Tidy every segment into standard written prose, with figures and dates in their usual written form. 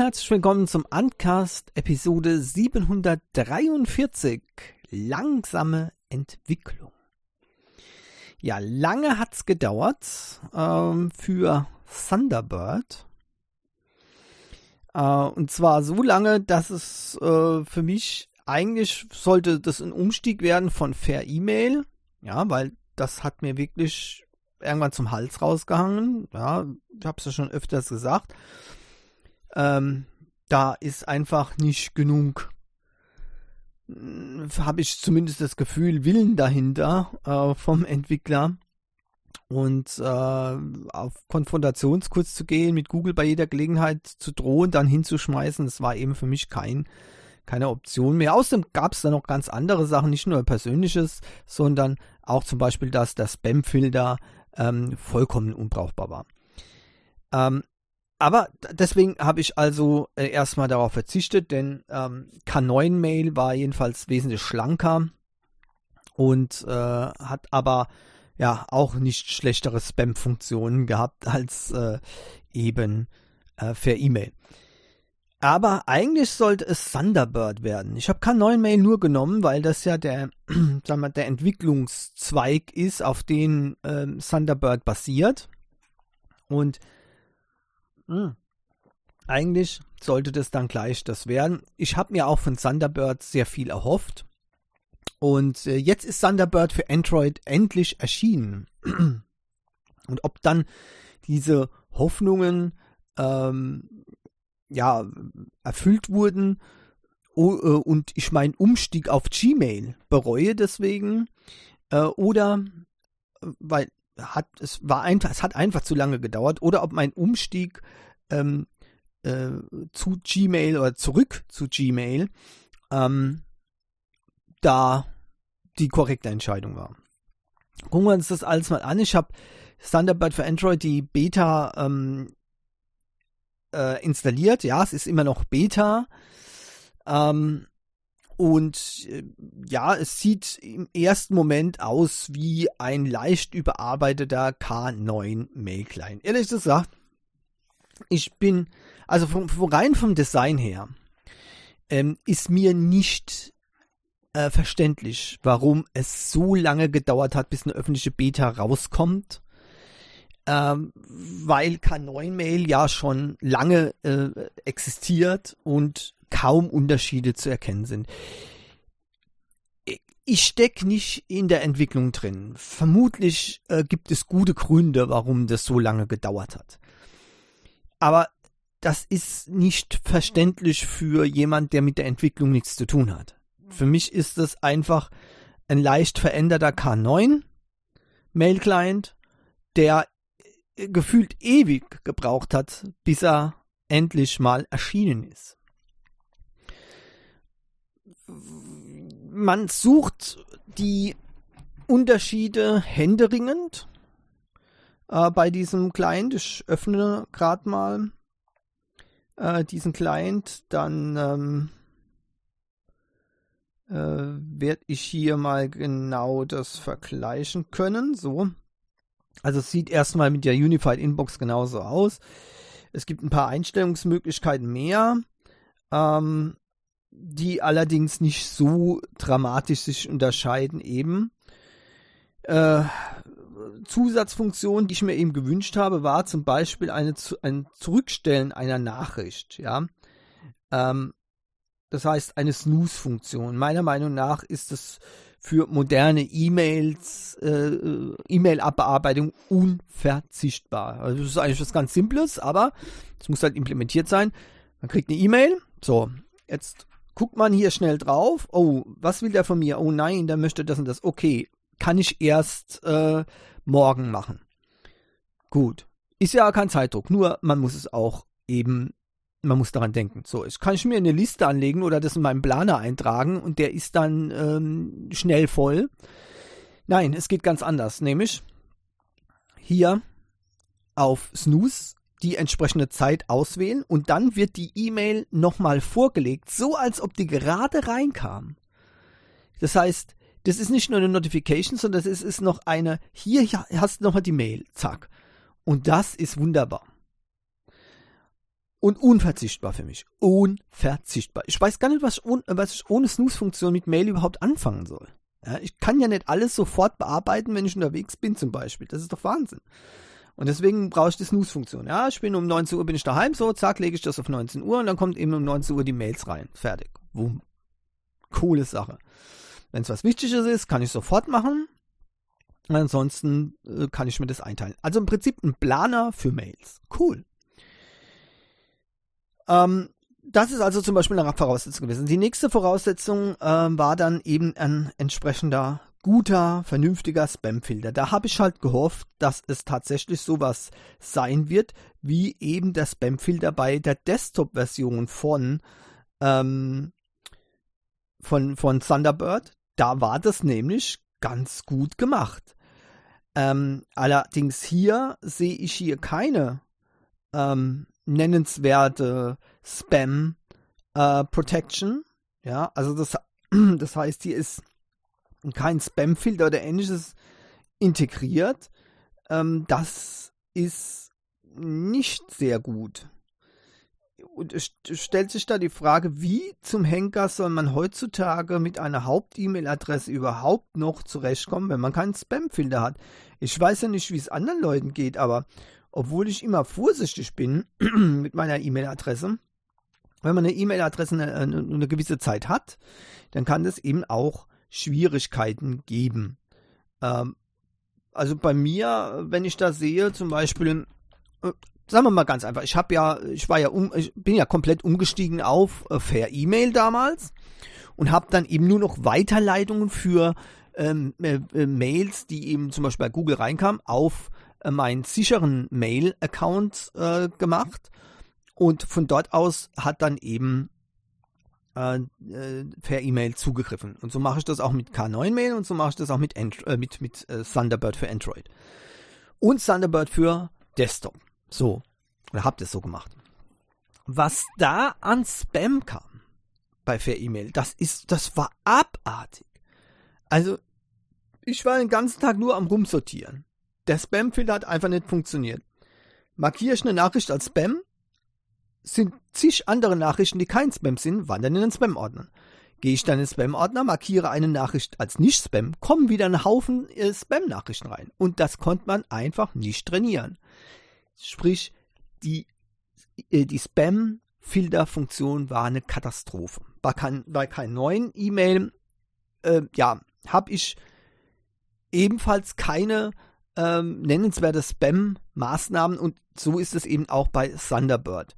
herzlich willkommen zum Uncast Episode 743. Langsame Entwicklung. Ja, lange hat's gedauert für Thunderbird. Und zwar so lange, dass es für mich eigentlich sollte das ein Umstieg werden von Fair E-Mail. Ja, weil das hat mir wirklich irgendwann zum Hals rausgehangen. Ja, ich habe es ja schon öfters gesagt. Da ist einfach nicht genug, habe ich zumindest das Gefühl, Willen dahinter vom Entwickler. Und auf Konfrontationskurs zu gehen, mit Google bei jeder Gelegenheit zu drohen, dann hinzuschmeißen, das war eben für mich keine Option mehr. Außerdem gab es da noch ganz andere Sachen, nicht nur Persönliches, sondern auch zum Beispiel, dass der Spam-Filter vollkommen unbrauchbar war. Aber deswegen habe ich also erstmal darauf verzichtet, denn K9-Mail war jedenfalls wesentlich schlanker und hat aber ja auch nicht schlechtere Spam-Funktionen gehabt als eben Fair E-Mail. Aber eigentlich sollte es Thunderbird werden. Ich habe K9-Mail nur genommen, weil das ja der Entwicklungszweig ist, auf den Thunderbird basiert. Und eigentlich sollte das dann gleich das werden. Ich habe mir auch von Thunderbird sehr viel erhofft. Und jetzt ist Thunderbird für Android endlich erschienen. Und ob dann diese Hoffnungen erfüllt wurden und ich meinen Umstieg auf Gmail bereue deswegen oder weil es hat einfach zu lange gedauert oder ob mein Umstieg zu Gmail oder zurück zu Gmail da die korrekte Entscheidung war. Gucken wir uns das alles mal an. Ich habe Thunderbird für Android die Beta installiert. Ja, es ist immer noch Beta. Es sieht im ersten Moment aus wie ein leicht überarbeiteter K9 Mail Client. Ehrlich gesagt, ich bin, also rein vom Design her, ist mir nicht verständlich, warum es so lange gedauert hat, bis eine öffentliche Beta rauskommt. Weil K9-Mail ja schon lange existiert und kaum Unterschiede zu erkennen sind. Ich stecke nicht in der Entwicklung drin. Vermutlich gibt es gute Gründe, warum das so lange gedauert hat. Aber das ist nicht verständlich für jemand, der mit der Entwicklung nichts zu tun hat. Für mich ist das einfach ein leicht veränderter K9-Mail-Client, der gefühlt ewig gebraucht hat, bis er endlich mal erschienen ist. Man sucht die Unterschiede händeringend bei diesem Client. Ich öffne gerade mal diesen Client, dann werde ich hier mal genau das vergleichen können. So. Also es sieht erstmal mit der Unified Inbox genauso aus. Es gibt ein paar Einstellungsmöglichkeiten mehr, die allerdings nicht so dramatisch sich unterscheiden eben. Zusatzfunktion, die ich mir eben gewünscht habe, war zum Beispiel ein Zurückstellen einer Nachricht. Ja, das heißt eine Snooze-Funktion. Meiner Meinung nach ist es für moderne E-Mails, E-Mail-Abbearbeitung unverzichtbar. Also das ist eigentlich was ganz Simples, aber es muss halt implementiert sein. Man kriegt eine E-Mail, so, jetzt guckt man hier schnell drauf, oh, was will der von mir? Oh nein, der möchte das und das. Okay, kann ich erst morgen machen. Gut, ist ja kein Zeitdruck, nur man muss es auch eben, man muss daran denken. So, jetzt kann ich mir eine Liste anlegen oder das in meinen Planer eintragen und der ist dann schnell voll. Nein, es geht ganz anders, nämlich hier auf Snooze die entsprechende Zeit auswählen und dann wird die E-Mail nochmal vorgelegt, so als ob die gerade reinkam. Das heißt, das ist nicht nur eine Notification, sondern es ist noch eine, hier hast du nochmal die Mail, zack. Und das ist wunderbar. Und unverzichtbar für mich. Unverzichtbar. Ich weiß gar nicht, was ich ohne Snooze-Funktion mit Mail überhaupt anfangen soll. Ja, ich kann ja nicht alles sofort bearbeiten, wenn ich unterwegs bin zum Beispiel. Das ist doch Wahnsinn. Und deswegen brauche ich die Snooze-Funktion. Ja, ich bin um 19 Uhr bin ich daheim, so, zack, lege ich das auf 19 Uhr und dann kommt eben um 19 Uhr die Mails rein. Fertig. Wumm. Coole Sache. Wenn es was Wichtiges ist, kann ich sofort machen. Ansonsten kann ich mir das einteilen. Also im Prinzip ein Planer für Mails. Cool. Das ist also zum Beispiel eine Voraussetzung gewesen. Die nächste Voraussetzung war dann eben ein entsprechender guter, vernünftiger Spamfilter. Da habe ich halt gehofft, dass es tatsächlich sowas sein wird, wie eben der Spamfilter bei der Desktop-Version von Thunderbird. Da war das nämlich ganz gut gemacht. Allerdings hier sehe ich hier keine nennenswerte Spam Protection. Ja, also das heißt, hier ist kein Spamfilter oder ähnliches integriert. Das ist nicht sehr gut. Und es stellt sich da die Frage, wie zum Henker soll man heutzutage mit einer Haupt-E-Mail-Adresse überhaupt noch zurechtkommen, wenn man keinen Spamfilter hat? Ich weiß ja nicht, wie es anderen Leuten geht, aber obwohl ich immer vorsichtig bin mit meiner E-Mail-Adresse, wenn man eine E-Mail-Adresse eine gewisse Zeit hat, dann kann es eben auch Schwierigkeiten geben. Also bei mir, wenn ich da sehe, zum Beispiel, sagen wir mal ganz einfach, ich bin ja komplett umgestiegen auf Fair E-Mail damals und habe dann eben nur noch Weiterleitungen für Mails, die eben zum Beispiel bei Google reinkamen, auf meinen sicheren Mail-Account gemacht und von dort aus hat dann eben Fair E-Mail zugegriffen. Und so mache ich das auch mit K9-Mail und so mache ich das auch mit Thunderbird für Android. Und Thunderbird für Desktop. So. Oder habt es so gemacht. Was da an Spam kam bei Fair E-Mail, das war abartig. Also, ich war den ganzen Tag nur am Rumsortieren. Der Spam-Filter hat einfach nicht funktioniert. Markiere ich eine Nachricht als Spam, sind zig andere Nachrichten, die kein Spam sind, wandern in den Spam-Ordner. Gehe ich dann in den Spam-Ordner, markiere eine Nachricht als Nicht-Spam, kommen wieder ein Haufen Spam-Nachrichten rein. Und das konnte man einfach nicht trainieren. Sprich, die Spam-Filter-Funktion war eine Katastrophe. Bei keinem neuen E-Mail, habe ich ebenfalls keine nennenswerte Spam-Maßnahmen und so ist es eben auch bei Thunderbird.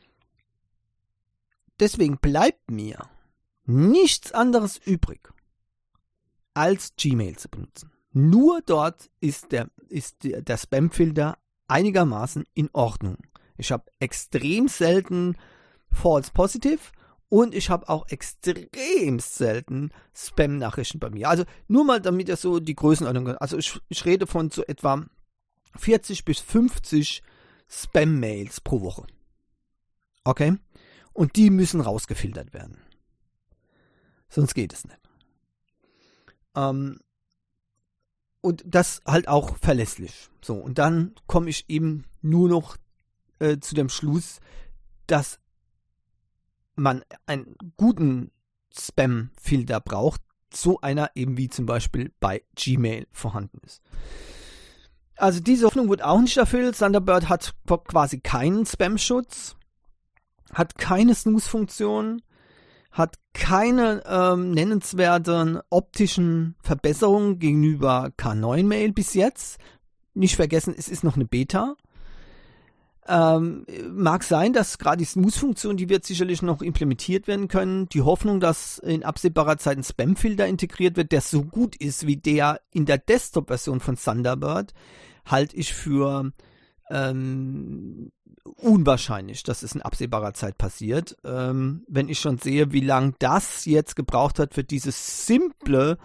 Deswegen bleibt mir nichts anderes übrig, als Gmail zu benutzen. Nur dort ist der Spam-Filter einigermaßen in Ordnung. Ich habe extrem selten False Positive und ich habe auch extrem selten Spam-Nachrichten bei mir. Also nur mal, damit ihr so die Größenordnung, also ich rede von so etwa 40 bis 50 Spam-Mails pro Woche. Okay? Und die müssen rausgefiltert werden. Sonst geht es nicht. Und das halt auch verlässlich. So, und dann komme ich eben nur noch zu dem Schluss, dass man einen guten Spam-Filter braucht, so einer eben wie zum Beispiel bei Gmail vorhanden ist. Also diese Hoffnung wird auch nicht erfüllt. Thunderbird hat quasi keinen Spam-Schutz, hat keine Snooze-Funktion, hat keine nennenswerten optischen Verbesserungen gegenüber K9-Mail bis jetzt. Nicht vergessen, es ist noch eine Beta. Mag sein, dass gerade die Snooze-Funktion, die wird sicherlich noch implementiert werden können. Die Hoffnung, dass in absehbarer Zeit ein Spam-Filter integriert wird, der so gut ist wie der in der Desktop-Version von Thunderbird, halte ich für unwahrscheinlich, dass es in absehbarer Zeit passiert. Wenn ich schon sehe, wie lange das jetzt gebraucht hat für dieses simple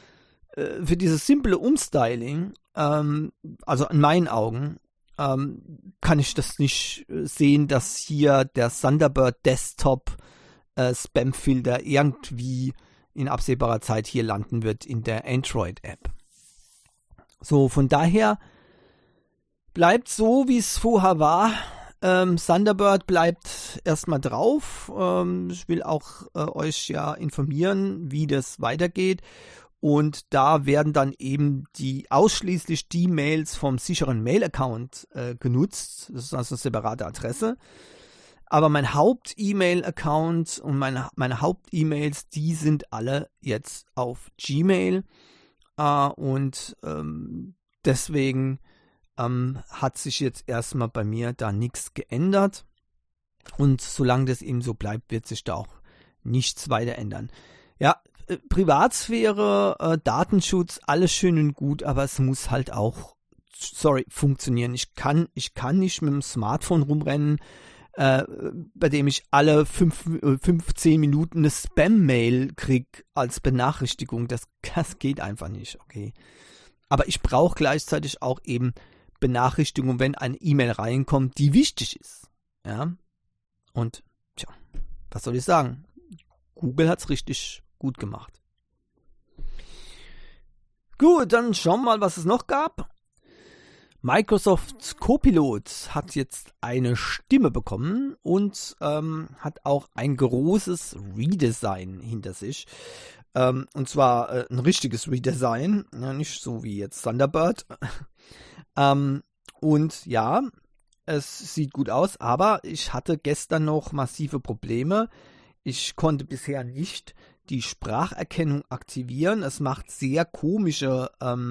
Umstyling, also in meinen Augen, kann ich das nicht sehen, dass hier der Thunderbird Desktop Spam-Filter irgendwie in absehbarer Zeit hier landen wird in der Android-App. So, von daher bleibt so, wie es vorher war. Thunderbird bleibt erstmal drauf. Ich will auch euch ja informieren, wie das weitergeht. Und da werden dann eben ausschließlich die Mails vom sicheren Mail-Account genutzt. Das ist also eine separate Adresse. Aber mein Haupt-E-Mail-Account und meine Haupt-E-Mails, die sind alle jetzt auf Gmail. Und deswegen hat sich jetzt erstmal bei mir da nichts geändert. Und solange das eben so bleibt, wird sich da auch nichts weiter ändern. Ja, Privatsphäre, Datenschutz, alles schön und gut, aber es muss halt auch, funktionieren. Ich kann nicht mit dem Smartphone rumrennen, bei dem ich alle 15 Minuten eine Spam-Mail kriege als Benachrichtigung. Das geht einfach nicht, okay. Aber ich brauche gleichzeitig auch eben Benachrichtigung, wenn eine E-Mail reinkommt, die wichtig ist. Ja. Und, was soll ich sagen? Google hat es richtig gut gemacht. Gut, dann schauen wir mal, was es noch gab. Microsoft Copilot hat jetzt eine Stimme bekommen und hat auch ein großes Redesign hinter sich. Und zwar ein richtiges Redesign, ja, nicht so wie jetzt Thunderbird. Und ja, es sieht gut aus, aber ich hatte gestern noch massive Probleme. Ich konnte bisher nicht die Spracherkennung aktivieren. Es macht sehr komische,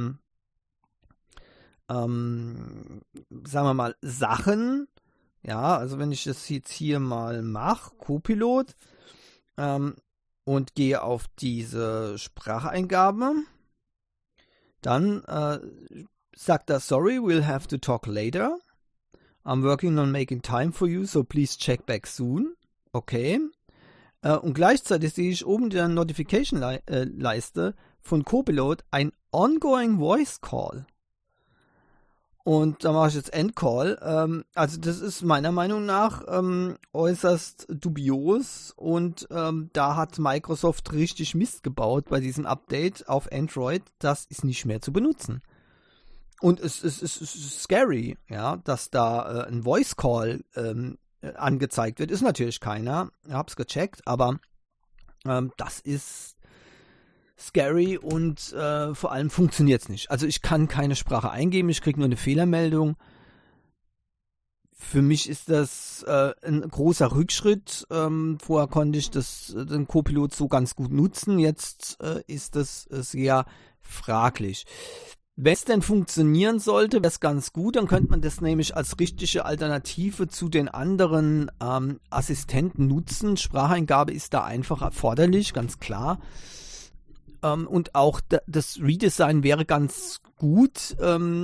sagen wir mal, Sachen. Ja, also wenn ich das jetzt hier mal mache, Copilot, und gehe auf diese Spracheingabe, dann sagt er, sorry, we'll have to talk later. I'm working on making time for you, so please check back soon. Okay. Und gleichzeitig sehe ich oben in der Notification-Leiste von Copilot ein Ongoing Voice Call. Und da mache ich jetzt Endcall. Also das ist meiner Meinung nach äußerst dubios und da hat Microsoft richtig Mist gebaut bei diesem Update auf Android. Das ist nicht mehr zu benutzen. Und es ist scary, ja, dass da ein Voice Call angezeigt wird. Ist natürlich keiner. Ich hab's gecheckt, aber das ist scary und vor allem funktioniert es nicht. Also ich kann keine Sprache eingeben, ich kriege nur eine Fehlermeldung. Für mich ist das ein großer Rückschritt. Vorher konnte ich den Copilot so ganz gut nutzen. Jetzt ist das sehr fraglich. Wenn es denn funktionieren sollte, wäre es ganz gut, dann könnte man das nämlich als richtige Alternative zu den anderen Assistenten nutzen. Spracheingabe ist da einfach erforderlich, ganz klar. Und auch das Redesign wäre ganz gut.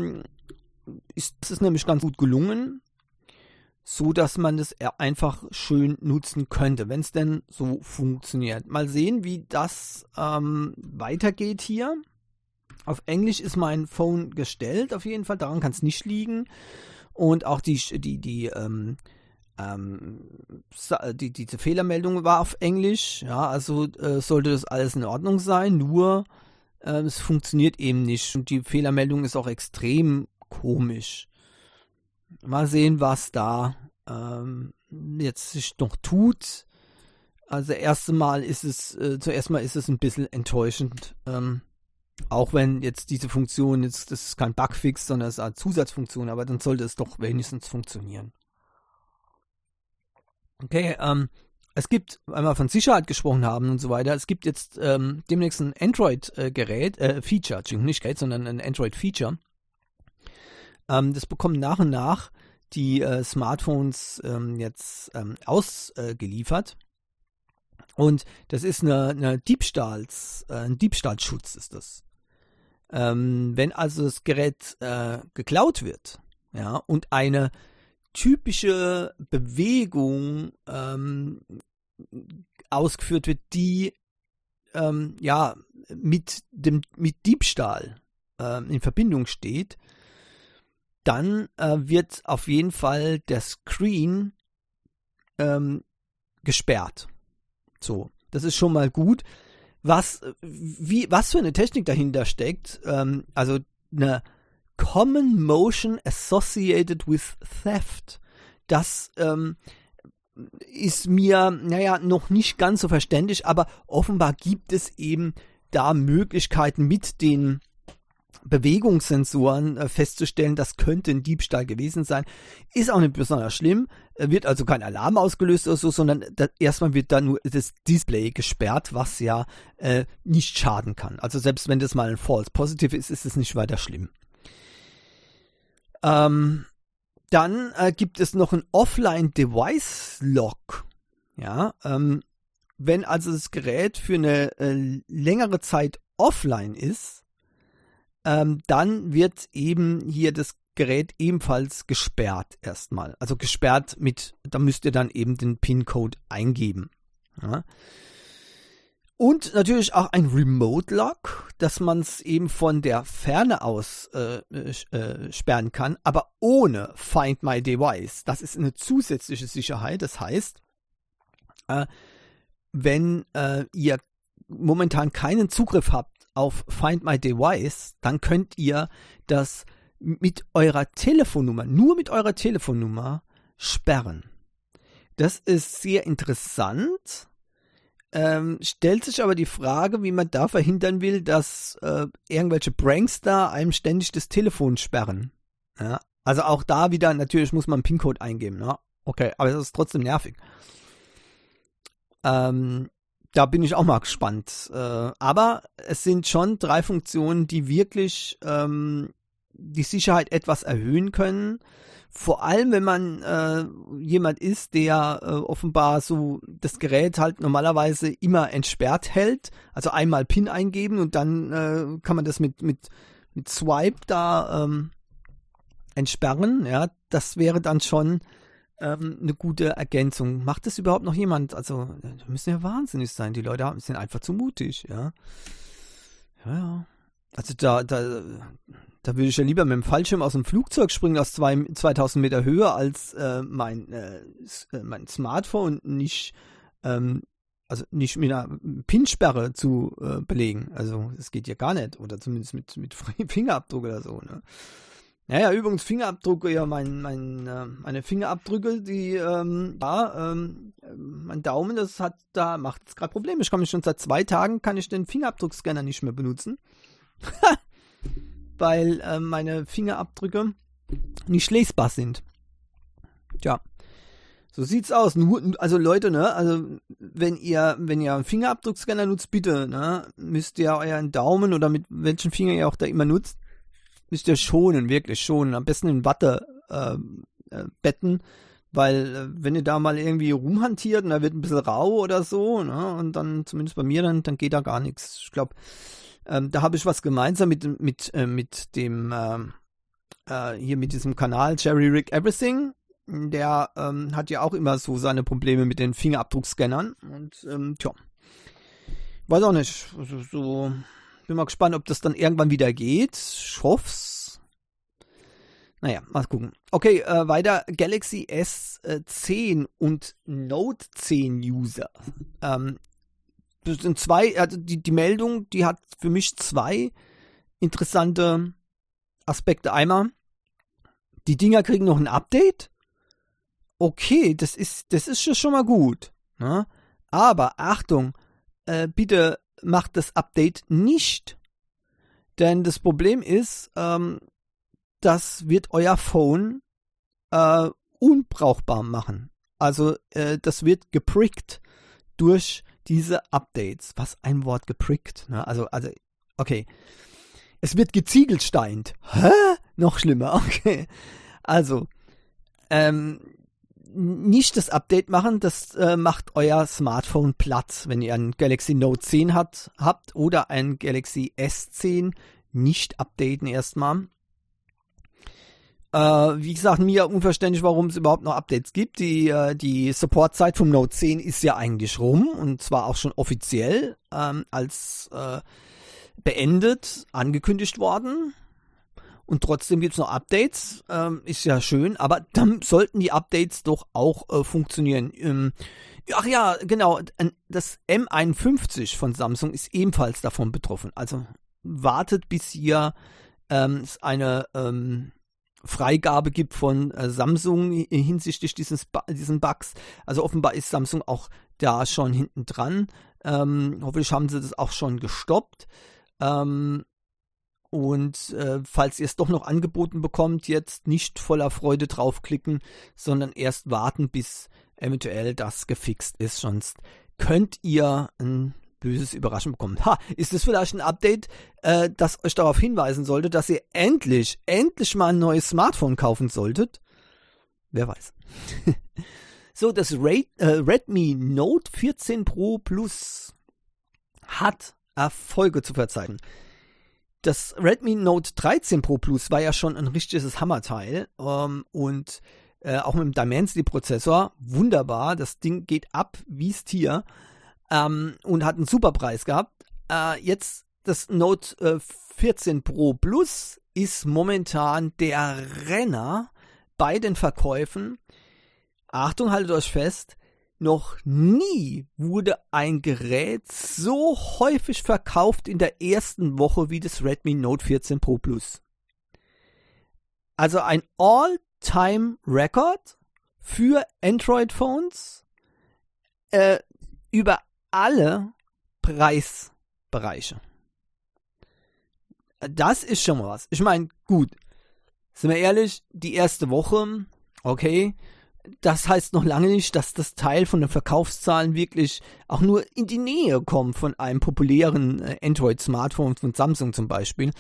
Es ist nämlich ganz gut gelungen, so dass man das einfach schön nutzen könnte, wenn es denn so funktioniert. Mal sehen, wie das weitergeht hier. Auf Englisch ist mein Phone gestellt, auf jeden Fall. Daran kann es nicht liegen. Und auch diese Fehlermeldung war auf Englisch. Ja, also sollte das alles in Ordnung sein. Nur es funktioniert eben nicht. Und die Fehlermeldung ist auch extrem komisch. Mal sehen, was da jetzt sich noch tut. Also zuerst mal ist es ein bisschen enttäuschend. Auch wenn jetzt diese Funktion, das ist kein Bugfix, sondern es ist eine Zusatzfunktion, aber dann sollte es doch wenigstens funktionieren. Okay, es gibt, weil wir von Sicherheit gesprochen haben und so weiter, es gibt jetzt demnächst ein Android-Feature, nicht Gerät, sondern ein Android-Feature. Das bekommen nach und nach die Smartphones jetzt ausgeliefert. Und das ist ein Diebstahlschutz ist das. Wenn also das Gerät geklaut wird, ja, und eine typische Bewegung ausgeführt wird, die mit Diebstahl in Verbindung steht, dann wird auf jeden Fall der Screen gesperrt. So, das ist schon mal gut. Was für eine Technik dahinter steckt, also eine Common Motion Associated with Theft. Das ist mir, noch nicht ganz so verständlich, aber offenbar gibt es eben da Möglichkeiten mit den Bewegungssensoren festzustellen, das könnte ein Diebstahl gewesen sein. Ist auch nicht besonders schlimm, wird also kein Alarm ausgelöst oder so, sondern erstmal wird dann nur das Display gesperrt, was ja nicht schaden kann. Also selbst wenn das mal ein False Positive ist, ist es nicht weiter schlimm. Dann gibt es noch ein Offline-Device-Lock. Ja, wenn also das Gerät für eine längere Zeit offline ist, dann wird eben hier das Gerät ebenfalls gesperrt erstmal. Also gesperrt da müsst ihr dann eben den PIN-Code eingeben. Ja. Und natürlich auch ein Remote-Lock, dass man es eben von der Ferne aus sperren kann, aber ohne Find My Device. Das ist eine zusätzliche Sicherheit. Das heißt, wenn ihr momentan keinen Zugriff habt auf Find My Device, dann könnt ihr das mit eurer Telefonnummer, nur mit eurer Telefonnummer sperren. Das ist sehr interessant. Stellt sich aber die Frage, wie man da verhindern will, dass irgendwelche Prankster einem ständig das Telefon sperren. Ja? Also auch da wieder, natürlich muss man einen PIN-Code eingeben. Ne? Okay, aber das ist trotzdem nervig. Da bin ich auch mal gespannt. Aber es sind schon 3 Funktionen, die wirklich die Sicherheit etwas erhöhen können. Vor allem, wenn man jemand ist, der offenbar so das Gerät halt normalerweise immer entsperrt hält. Also einmal PIN eingeben und dann kann man das mit Swipe da entsperren. Ja, das wäre dann schon eine gute Ergänzung. Macht das überhaupt noch jemand? Also, die müssen ja wahnsinnig sein. Die Leute sind einfach zu mutig, ja. Ja. Also da würde ich ja lieber mit dem Fallschirm aus dem Flugzeug springen aus 2000 Meter Höhe als mein Smartphone nicht mit einer PIN-Sperre zu belegen. Also das geht ja gar nicht. Oder zumindest mit Fingerabdruck oder so, ne? Naja, übrigens Fingerabdrücke, ja, meine Fingerabdrücke, die, mein Daumen, macht es gerade Probleme. Ich kann mich schon seit 2 Tagen, kann ich den Fingerabdruckscanner nicht mehr benutzen. Weil meine Fingerabdrücke nicht lesbar sind. Tja, so sieht's aus. Also Leute, ne, also wenn ihr einen Fingerabdruckscanner nutzt, bitte, ne, müsst ihr euren Daumen oder mit welchen Finger ihr auch da immer nutzt, müsst ihr wirklich schonen. Am besten in Watte betten, weil wenn ihr da mal irgendwie rumhantiert und da wird ein bisschen rau oder so, ne, und dann, zumindest bei mir, dann geht da gar nichts. Ich glaube, da habe ich was gemeinsam mit dem hier mit diesem Kanal Jerry Rig Everything. Der hat ja auch immer so seine Probleme mit den Fingerabdruckscannern und weiß auch nicht. Also so bin mal gespannt, ob das dann irgendwann wieder geht. Ich hoff's. Naja, mal gucken. Okay, weiter Galaxy S10 und Note 10 User. Das sind 2, also die Meldung, die hat für mich 2 interessante Aspekte. Einmal, die Dinger kriegen noch ein Update. Okay, das ist schon mal gut. Ne? Aber Achtung, bitte macht das Update nicht. Denn das Problem ist, das wird euer Phone unbrauchbar machen. Also das wird geprickt durch diese Updates. Was ein Wort, geprickt. Ne? Also, okay. Es wird geziegelsteint. Hä? Noch schlimmer, okay. Also, nicht das Update machen, das macht euer Smartphone platt. Wenn ihr ein Galaxy Note 10 habt oder ein Galaxy S10, nicht updaten erstmal. Wie gesagt, mir unverständlich, warum es überhaupt noch Updates gibt. Die Supportzeit vom Note 10 ist ja eigentlich rum und zwar auch schon offiziell als beendet angekündigt worden. Und trotzdem gibt es noch Updates, ist ja schön, aber dann sollten die Updates doch auch funktionieren. Ach ja, genau, das M51 von Samsung ist ebenfalls davon betroffen. Also wartet, bis ihr eine Freigabe gibt von Samsung hinsichtlich diesen Bugs. Also offenbar ist Samsung auch da schon hinten dran. Hoffentlich haben sie das auch schon gestoppt. Falls ihr es doch noch angeboten bekommt, jetzt nicht voller Freude draufklicken, sondern erst warten, bis eventuell das gefixt ist. Sonst könnt ihr ein böses Überraschung bekommen. Ist das vielleicht ein Update, das euch darauf hinweisen sollte, dass ihr endlich mal ein neues Smartphone kaufen solltet? Wer weiß. So, das Redmi Note 14 Pro Plus hat Erfolge zu verzeichnen. Das Redmi Note 13 Pro Plus war ja schon ein richtiges Hammerteil auch mit dem Dimensity-Prozessor, wunderbar, das Ding geht ab wie's Tier und hat einen super Preis gehabt. Jetzt das Note 14 Pro Plus ist momentan der Renner bei den Verkäufen. Achtung, haltet euch fest, noch nie wurde ein Gerät so häufig verkauft in der ersten Woche wie das Redmi Note 14 Pro Plus. Also ein All-Time-Record für Android-Phones über alle Preisbereiche. Das ist schon mal was. Ich meine, gut, sind wir ehrlich, die erste Woche, okay, das heißt noch lange nicht, dass das Teil von den Verkaufszahlen wirklich auch nur in die Nähe kommt von einem populären Android-Smartphone von Samsung zum Beispiel.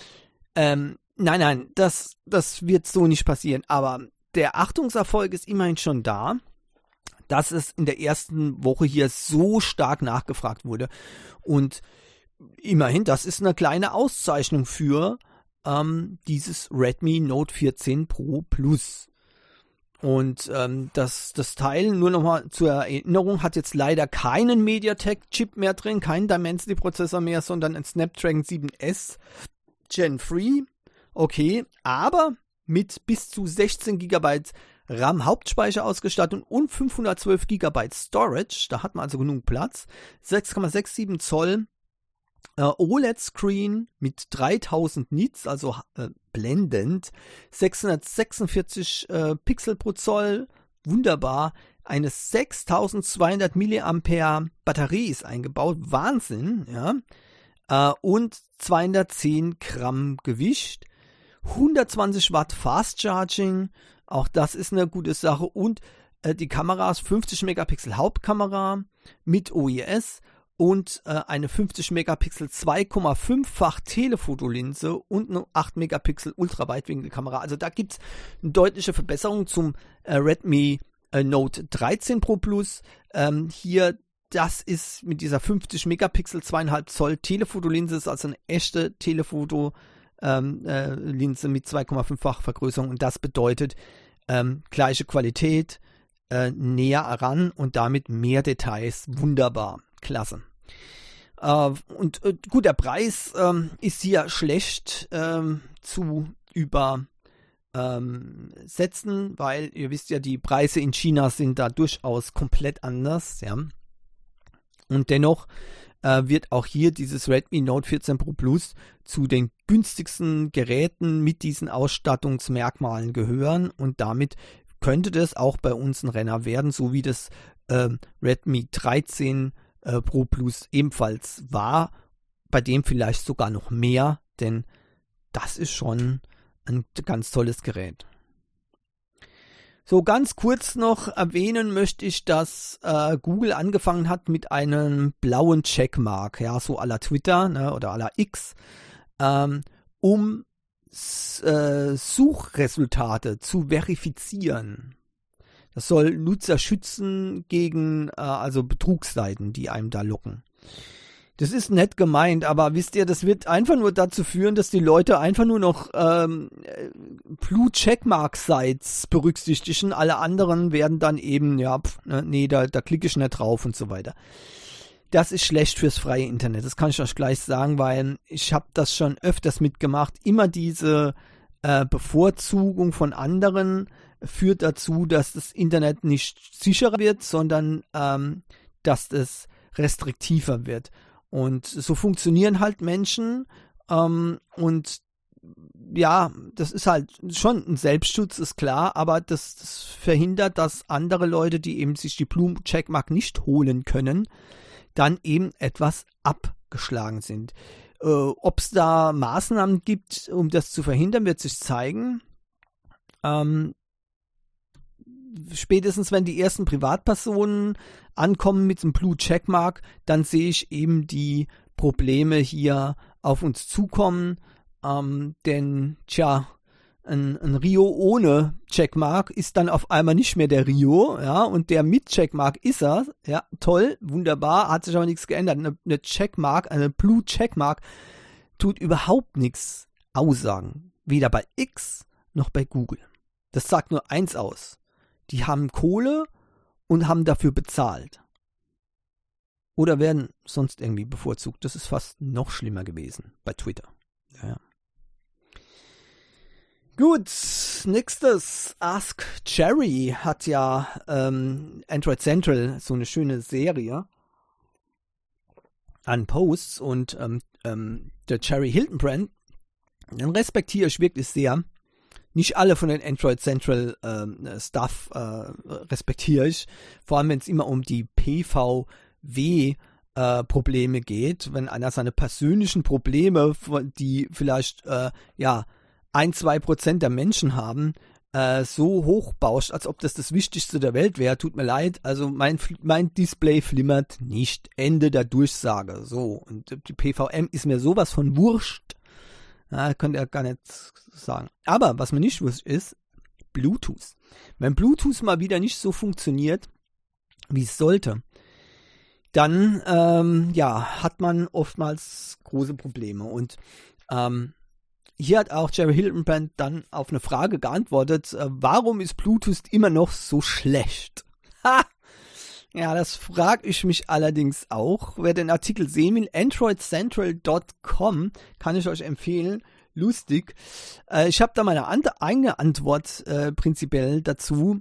Nein, das wird so nicht passieren. Aber der Achtungserfolg ist immerhin schon da, dass es in der ersten Woche hier so stark nachgefragt wurde. Und immerhin, das ist eine kleine Auszeichnung für dieses Redmi Note 14 Pro Plus. Und das Teil, nur nochmal zur Erinnerung, hat jetzt leider keinen MediaTek-Chip mehr drin, keinen Dimensity-Prozessor mehr, sondern ein Snapdragon 7S Gen 3. Okay, aber mit bis zu 16 GB RAM Hauptspeicherausgestattung und 512 GB Storage, da hat man also genug Platz, 6,67 Zoll OLED-Screen mit 3000 Nits, also blendend, 646 Pixel pro Zoll, wunderbar, eine 6200 mAh Batterie ist eingebaut, Wahnsinn, ja, und 210 Gramm Gewicht, 120 Watt Fast Charging, auch das ist eine gute Sache, und die Kameras 50 Megapixel Hauptkamera mit OIS und eine 50 Megapixel 2,5-fach Telefotolinse und eine 8 Megapixel Ultraweitwinkelkamera. Also da gibt es eine deutliche Verbesserung zum Redmi Note 13 Pro Plus. Hier, das ist mit dieser 50 Megapixel 2,5 Zoll Telefotolinse, ist also eine echte Telefoto Linse mit 2,5-fach Vergrößerung, und das bedeutet gleiche Qualität, näher ran und damit mehr Details. Wunderbar, klasse. Gut, der Preis ist hier schlecht zu übersetzen, weil ihr wisst ja, die Preise in China sind da durchaus komplett anders, ja. Und dennoch wird auch hier dieses Redmi Note 14 Pro Plus zu den günstigsten Geräten mit diesen Ausstattungsmerkmalen gehören, und damit könnte das auch bei uns ein Renner werden, so wie das Redmi 13 Pro Plus ebenfalls war, bei dem vielleicht sogar noch mehr, denn das ist schon ein ganz tolles Gerät. So, ganz kurz noch erwähnen möchte ich, dass Google angefangen hat mit einem blauen Checkmark, ja, so à la Twitter, ne, oder à la X, um Suchresultate zu verifizieren. Das soll Nutzer schützen gegen also Betrugsseiten, die einem da locken. Das ist nett gemeint, aber wisst ihr, das wird einfach nur dazu führen, dass die Leute einfach nur noch Blue Checkmark Sites berücksichtigen. Alle anderen werden dann eben, ja, nee, da klicke ich nicht drauf und so weiter. Das ist schlecht fürs freie Internet, das kann ich euch gleich sagen, weil ich habe das schon öfters mitgemacht. Immer diese Bevorzugung von anderen führt dazu, dass das Internet nicht sicherer wird, sondern dass es restriktiver wird. Und so funktionieren halt Menschen, und ja, das ist halt schon ein Selbstschutz, ist klar, aber das verhindert, dass andere Leute, die eben sich die Blue Checkmark nicht holen können, dann eben etwas abgeschlagen sind. Ob es da Maßnahmen gibt, um das zu verhindern, wird sich zeigen. Spätestens wenn die ersten Privatpersonen ankommen mit dem Blue Checkmark, dann sehe ich eben die Probleme hier auf uns zukommen. Denn, ein Rio ohne Checkmark ist dann auf einmal nicht mehr der Rio, ja, und der mit Checkmark ist er, ja, toll, wunderbar, hat sich aber nichts geändert. Eine Checkmark, eine Blue Checkmark, tut überhaupt nichts aussagen. Weder bei X noch bei Google. Das sagt nur eins aus. Die haben Kohle und haben dafür bezahlt. Oder werden sonst irgendwie bevorzugt. Das ist fast noch schlimmer gewesen bei Twitter. Ja. Gut, nächstes. Ask Jerry hat ja Android Central, so eine schöne Serie an Posts und der Jerry Hildenbrand, den respektiere ich wirklich sehr. Nicht alle von den Android Central Stuff respektiere ich, vor allem wenn es immer um die PVW Probleme geht, wenn einer seine persönlichen Probleme, die vielleicht 1-2% der Menschen haben, so hochbauscht, als ob das Wichtigste der Welt wäre. Tut mir leid, also mein Display flimmert nicht. Ende der Durchsage. So, und die PVM ist mir sowas von wurscht. Ja, könnt ihr gar nicht sagen. Aber was mir nicht wurscht ist, Bluetooth. Wenn Bluetooth mal wieder nicht so funktioniert, wie es sollte, dann hat man oftmals große Probleme. Und hier hat auch Jerry Hildenbrand dann auf eine Frage geantwortet, warum ist Bluetooth immer noch so schlecht? Ha! Ja, das frage ich mich allerdings auch. Wer den Artikel sehen will, androidcentral.com, kann ich euch empfehlen. Lustig. Ich habe da meine eigene Antwort prinzipiell dazu.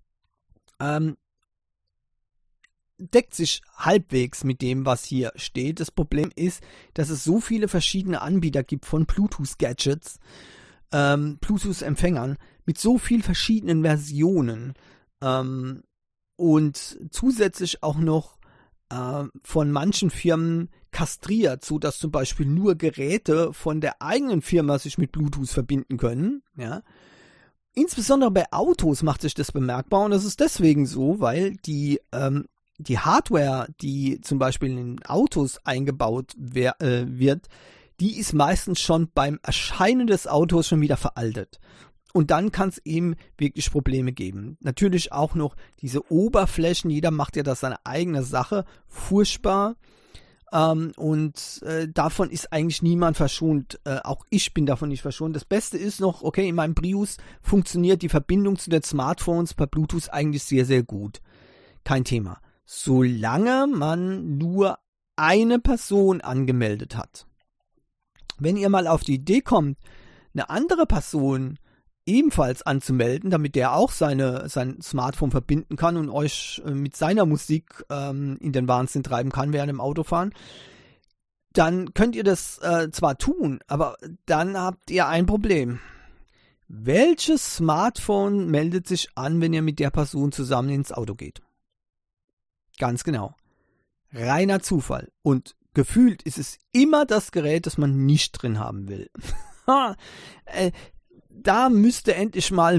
Deckt sich halbwegs mit dem, was hier steht. Das Problem ist, dass es so viele verschiedene Anbieter gibt von Bluetooth-Gadgets, Bluetooth-Empfängern mit so vielen verschiedenen Versionen und zusätzlich auch noch von manchen Firmen kastriert, so dass zum Beispiel nur Geräte von der eigenen Firma sich mit Bluetooth verbinden können. Ja. Insbesondere bei Autos macht sich das bemerkbar und das ist deswegen so, weil die Hardware, die zum Beispiel in Autos eingebaut wird, die ist meistens schon beim Erscheinen des Autos schon wieder veraltet. Und dann kann es eben wirklich Probleme geben. Natürlich auch noch diese Oberflächen, jeder macht ja das seine eigene Sache, furchtbar. Davon ist eigentlich niemand verschont. Auch ich bin davon nicht verschont. Das Beste ist noch, okay, in meinem Prius funktioniert die Verbindung zu den Smartphones per Bluetooth eigentlich sehr, sehr gut. Kein Thema. Solange man nur eine Person angemeldet hat. Wenn ihr mal auf die Idee kommt, eine andere Person ebenfalls anzumelden, damit der auch sein Smartphone verbinden kann und euch mit seiner Musik in den Wahnsinn treiben kann während dem Autofahren, dann könnt ihr das zwar tun, aber dann habt ihr ein Problem. Welches Smartphone meldet sich an, wenn ihr mit der Person zusammen ins Auto geht? Ganz genau. Reiner Zufall. Und gefühlt ist es immer das Gerät, das man nicht drin haben will. Da müsste endlich mal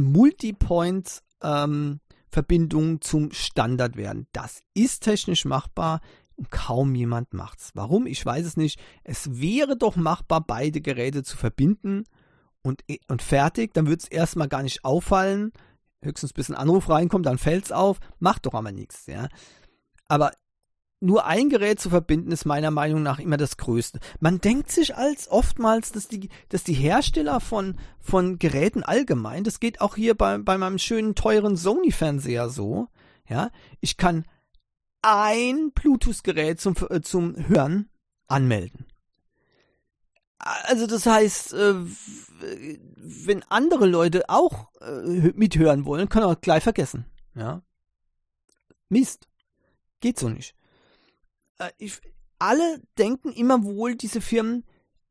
Multipoint-Verbindung zum Standard werden. Das ist technisch machbar und kaum jemand macht's. Warum? Ich weiß es nicht. Es wäre doch machbar, beide Geräte zu verbinden und fertig. Dann wird es erstmal gar nicht auffallen. Höchstens ein bisschen Anruf reinkommt, dann fällt's auf. Macht doch aber nichts. Ja. Aber nur ein Gerät zu verbinden, ist meiner Meinung nach immer das Größte. Man denkt sich oftmals, dass die Hersteller von Geräten allgemein, das geht auch hier bei meinem schönen, teuren Sony-Fernseher so, ja, ich kann ein Bluetooth-Gerät zum Hören anmelden. Also das heißt, wenn andere Leute auch mithören wollen, können wir gleich vergessen, ja. Mist. Geht so nicht. Alle denken immer wohl, diese Firmen,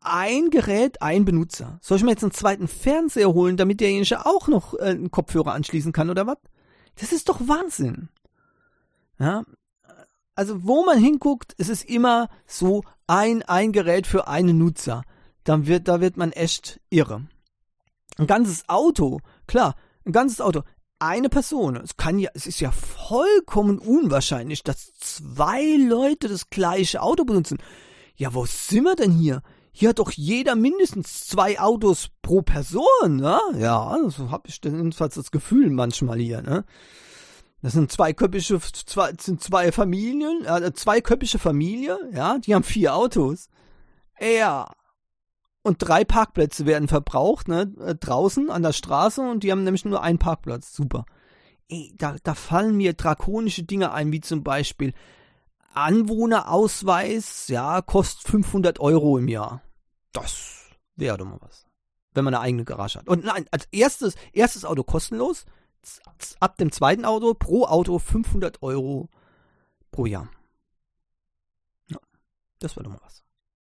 ein Gerät, ein Benutzer. Soll ich mir jetzt einen zweiten Fernseher holen, damit derjenige auch noch einen Kopfhörer anschließen kann oder was? Das ist doch Wahnsinn. Ja, also wo man hinguckt, es ist immer so ein Gerät für einen Nutzer. Da wird man echt irre. Ein ganzes Auto, klar, ein ganzes Auto, eine Person. Es ist ja vollkommen unwahrscheinlich, dass 2 Leute das gleiche Auto benutzen. Ja, wo sind wir denn hier? Hier hat doch jeder mindestens 2 Autos pro Person, ne? Ja, so habe ich jedenfalls das Gefühl manchmal hier, ne? Das sind zweiköpfige Familien, zweiköpfige Familie, ja, die haben 4 Autos. Ja. Und 3 Parkplätze werden verbraucht, ne, draußen an der Straße, und die haben nämlich nur einen Parkplatz. Super. Da fallen mir drakonische Dinge ein, wie zum Beispiel Anwohnerausweis, ja, kostet 500 € im Jahr. Das wäre doch mal was. Wenn man eine eigene Garage hat. Und nein, als erstes Auto kostenlos, ab dem zweiten Auto, pro Auto 500 € pro Jahr. Ja, das wäre doch mal was.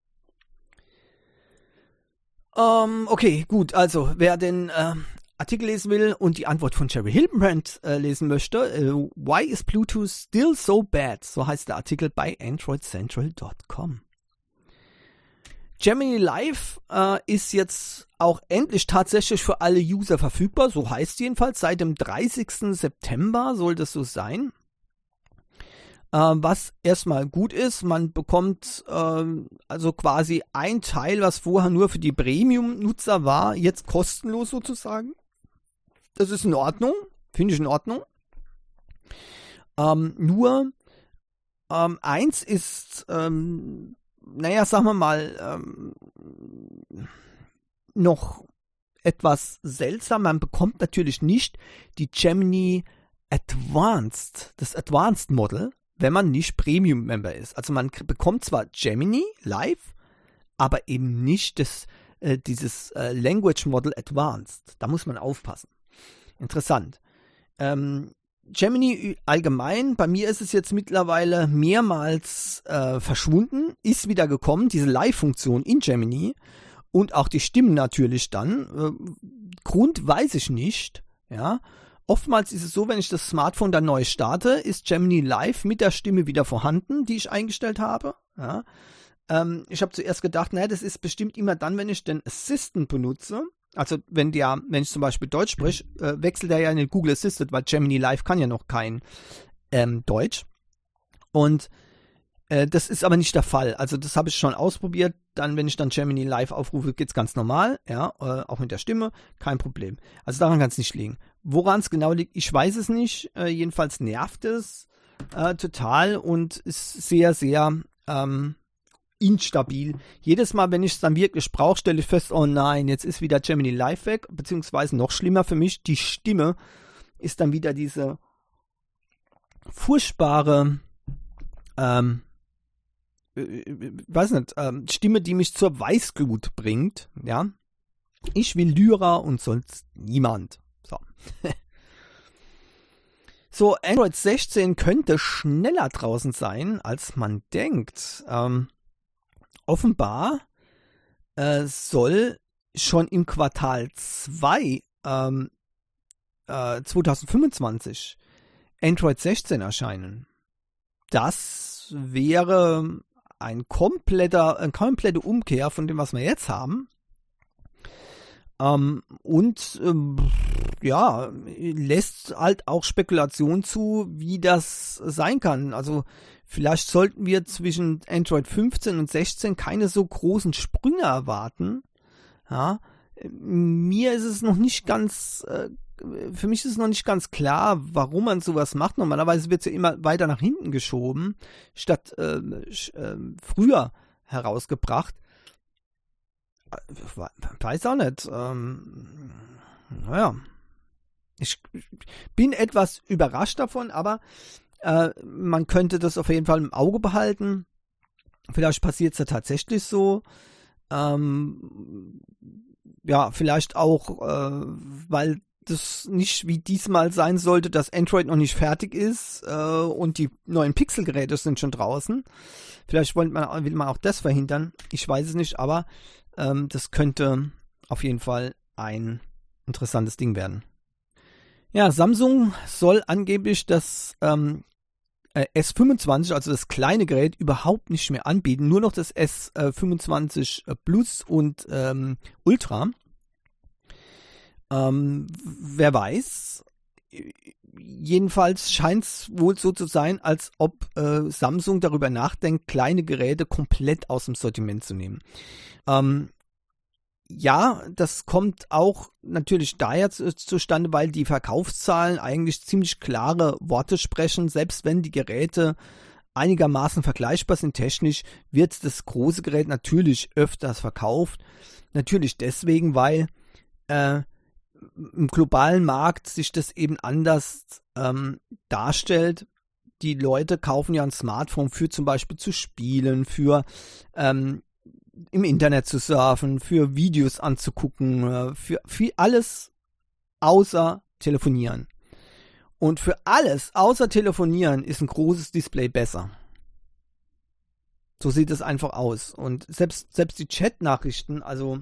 Okay, gut, also wer den Artikel lesen will und die Antwort von Jerry Hildenbrand lesen möchte, Why is Bluetooth still so bad? So heißt der Artikel bei androidcentral.com. Gemini Live ist jetzt auch endlich tatsächlich für alle User verfügbar, so heißt es jedenfalls, seit dem 30. September soll das so sein. Was erstmal gut ist, man bekommt also quasi ein Teil, was vorher nur für die Premium-Nutzer war, jetzt kostenlos sozusagen. Das ist in Ordnung, finde ich in Ordnung. Nur eins ist, naja, sagen wir mal, noch etwas seltsam. Man bekommt natürlich nicht die Gemini Advanced, das Advanced Model, wenn man nicht Premium-Member ist. Also man bekommt zwar Gemini Live, aber eben nicht dieses Language Model Advanced. Da muss man aufpassen. Interessant. Gemini allgemein, bei mir ist es jetzt mittlerweile mehrmals verschwunden, ist wieder gekommen, diese Live-Funktion in Gemini und auch die Stimmen natürlich dann. Grund weiß ich nicht, ja. Oftmals ist es so, wenn ich das Smartphone dann neu starte, ist Gemini Live mit der Stimme wieder vorhanden, die ich eingestellt habe. Ja. Ich habe zuerst gedacht, naja, das ist bestimmt immer dann, wenn ich den Assistant benutze. Also wenn ich zum Beispiel Deutsch spreche, wechselt er ja in den Google Assistant, weil Gemini Live kann ja noch kein Deutsch. Und das ist aber nicht der Fall. Also das habe ich schon ausprobiert. Dann, wenn ich dann Gemini Live aufrufe, geht es ganz normal, ja, auch mit der Stimme, kein Problem. Also daran kann es nicht liegen. Woran es genau liegt, ich weiß es nicht. Jedenfalls nervt es total und ist sehr, sehr instabil. Jedes Mal, wenn ich es dann wirklich brauche, stelle ich fest, oh nein, jetzt ist wieder Gemini Live weg, beziehungsweise noch schlimmer für mich, die Stimme ist dann wieder diese furchtbare weiß nicht, Stimme, die mich zur Weißglut bringt, ja. Ich will Lyra und sonst niemand. So. So, Android 16 könnte schneller draußen sein, als man denkt. Offenbar soll schon im Quartal 2 2025 Android 16 erscheinen. Das wäre eine komplette Umkehr von dem, was wir jetzt haben. Ja, lässt halt auch Spekulation zu, wie das sein kann. Also vielleicht sollten wir zwischen Android 15 und 16 keine so großen Sprünge erwarten. Ja, mir ist es noch nicht ganz, für mich ist es noch nicht ganz klar, warum man sowas macht. Normalerweise wird es ja immer weiter nach hinten geschoben, statt früher herausgebracht. Weiß auch nicht. Naja. Ich bin etwas überrascht davon, aber man könnte das auf jeden Fall im Auge behalten. Vielleicht passiert es ja tatsächlich so. Ja, vielleicht auch, weil das nicht wie diesmal sein sollte, dass Android noch nicht fertig ist und die neuen Pixel-Geräte sind schon draußen. Vielleicht will man auch das verhindern. Ich weiß es nicht, aber das könnte auf jeden Fall ein interessantes Ding werden. Ja, Samsung soll angeblich das S25, also das kleine Gerät, überhaupt nicht mehr anbieten. Nur noch das S25 Plus und Ultra. Wer weiß. Jedenfalls scheint es wohl so zu sein, als ob Samsung darüber nachdenkt, kleine Geräte komplett aus dem Sortiment zu nehmen. Ja, das kommt auch natürlich daher zustande, weil die Verkaufszahlen eigentlich ziemlich klare Worte sprechen. Selbst wenn die Geräte einigermaßen vergleichbar sind technisch, wird das große Gerät natürlich öfters verkauft. Natürlich deswegen, weil im globalen Markt sich das eben anders darstellt. Die Leute kaufen ja ein Smartphone für zum Beispiel zu spielen, für im Internet zu surfen, für Videos anzugucken, für alles außer telefonieren. Und für alles außer telefonieren ist ein großes Display besser. So sieht es einfach aus. Und selbst die Chat-Nachrichten, also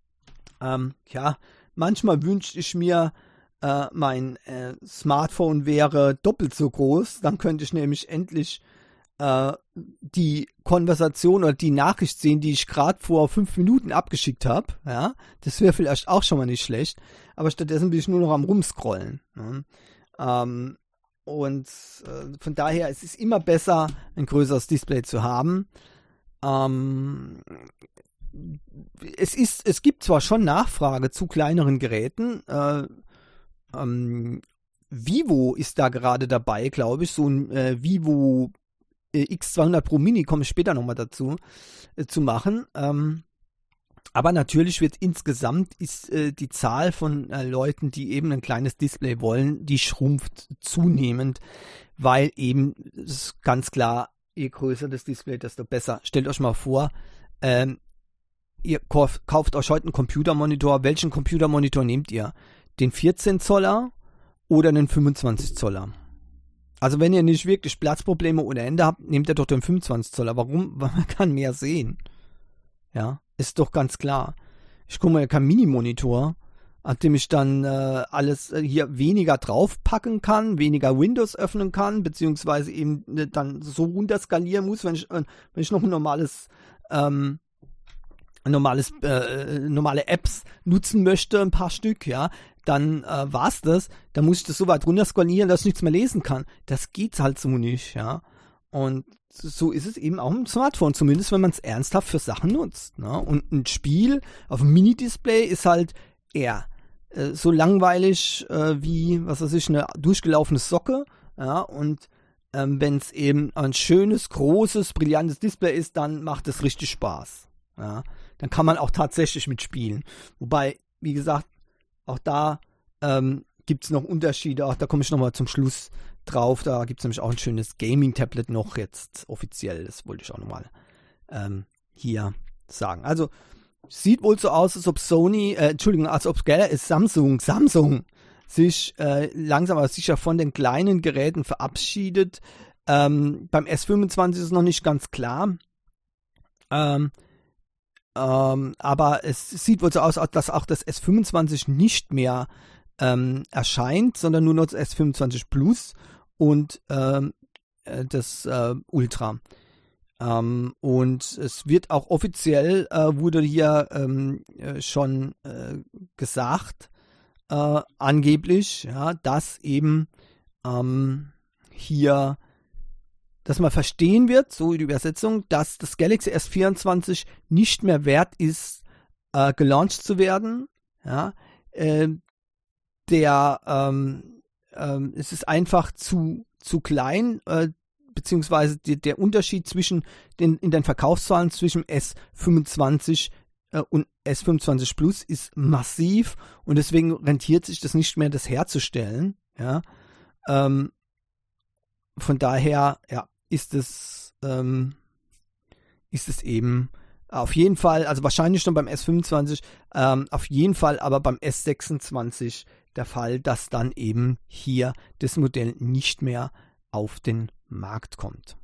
manchmal wünsche ich mir, mein Smartphone wäre doppelt so groß, dann könnte ich nämlich endlich die Konversation oder die Nachricht sehen, die ich gerade vor 5 Minuten abgeschickt habe. Ja, das wäre vielleicht auch schon mal nicht schlecht. Aber stattdessen bin ich nur noch am Rumscrollen. Ne? Von daher es ist es immer besser, ein größeres Display zu haben. Es gibt zwar schon Nachfrage zu kleineren Geräten. Vivo ist da gerade dabei, glaube ich, so ein Vivo X200 Pro Mini, komme ich später nochmal dazu, zu machen. Aber natürlich wird insgesamt die Zahl von Leuten, die eben ein kleines Display wollen, die schrumpft zunehmend, weil eben ist ganz klar, je größer das Display, desto besser. Stellt euch mal vor, ihr kauft euch heute einen Computermonitor. Welchen Computermonitor nehmt ihr? Den 14 Zoller oder den 25 Zoller? Also wenn ihr nicht wirklich Platzprobleme ohne Ende habt, nehmt ihr doch den 25 Zoller. Warum? Weil man kann mehr sehen. Ja, ist doch ganz klar. Ich gucke mal, kein Mini-Monitor, an dem ich dann alles hier weniger draufpacken kann, weniger Windows öffnen kann, beziehungsweise eben dann so runterskalieren muss, wenn ich noch ein normale Apps nutzen möchte, ein paar Stück, ja, dann war's das. Dann muss ich das so weit runterskalieren, dass ich nichts mehr lesen kann. Das geht halt so nicht, ja. Und so ist es eben auch im Smartphone, zumindest wenn man es ernsthaft für Sachen nutzt. Ne? Und ein Spiel auf dem Mini-Display ist halt eher so langweilig wie, was weiß ich, eine durchgelaufene Socke. Ja? Und wenn es eben ein schönes, großes, brillantes Display ist, dann macht es richtig Spaß. Ja? Dann kann man auch tatsächlich mitspielen. Wobei, wie gesagt, auch da gibt es noch Unterschiede. Auch da komme ich nochmal zum Schluss drauf. Da gibt es nämlich auch ein schönes Gaming-Tablet noch jetzt offiziell. Das wollte ich auch nochmal hier sagen. Also sieht wohl so aus, als ob Samsung sich langsam aber sicher von den kleinen Geräten verabschiedet. Beim S25 ist es noch nicht ganz klar. Aber es sieht wohl so aus, dass auch das S25 nicht mehr erscheint, sondern nur noch das S25 Plus und das Ultra. Und es wird auch offiziell, wurde hier schon gesagt, angeblich, ja, dass eben hier, dass man verstehen wird, so die Übersetzung, dass das Galaxy S24 nicht mehr wert ist, gelauncht zu werden. Ja, es ist einfach zu klein, beziehungsweise der Unterschied in den Verkaufszahlen zwischen S25 und S25 Plus ist massiv und deswegen rentiert sich das nicht mehr, das herzustellen. Ja, von daher, ja, ist es eben auf jeden Fall, also wahrscheinlich schon beim S25, auf jeden Fall aber beim S26 der Fall, dass dann eben hier das Modell nicht mehr auf den Markt kommt.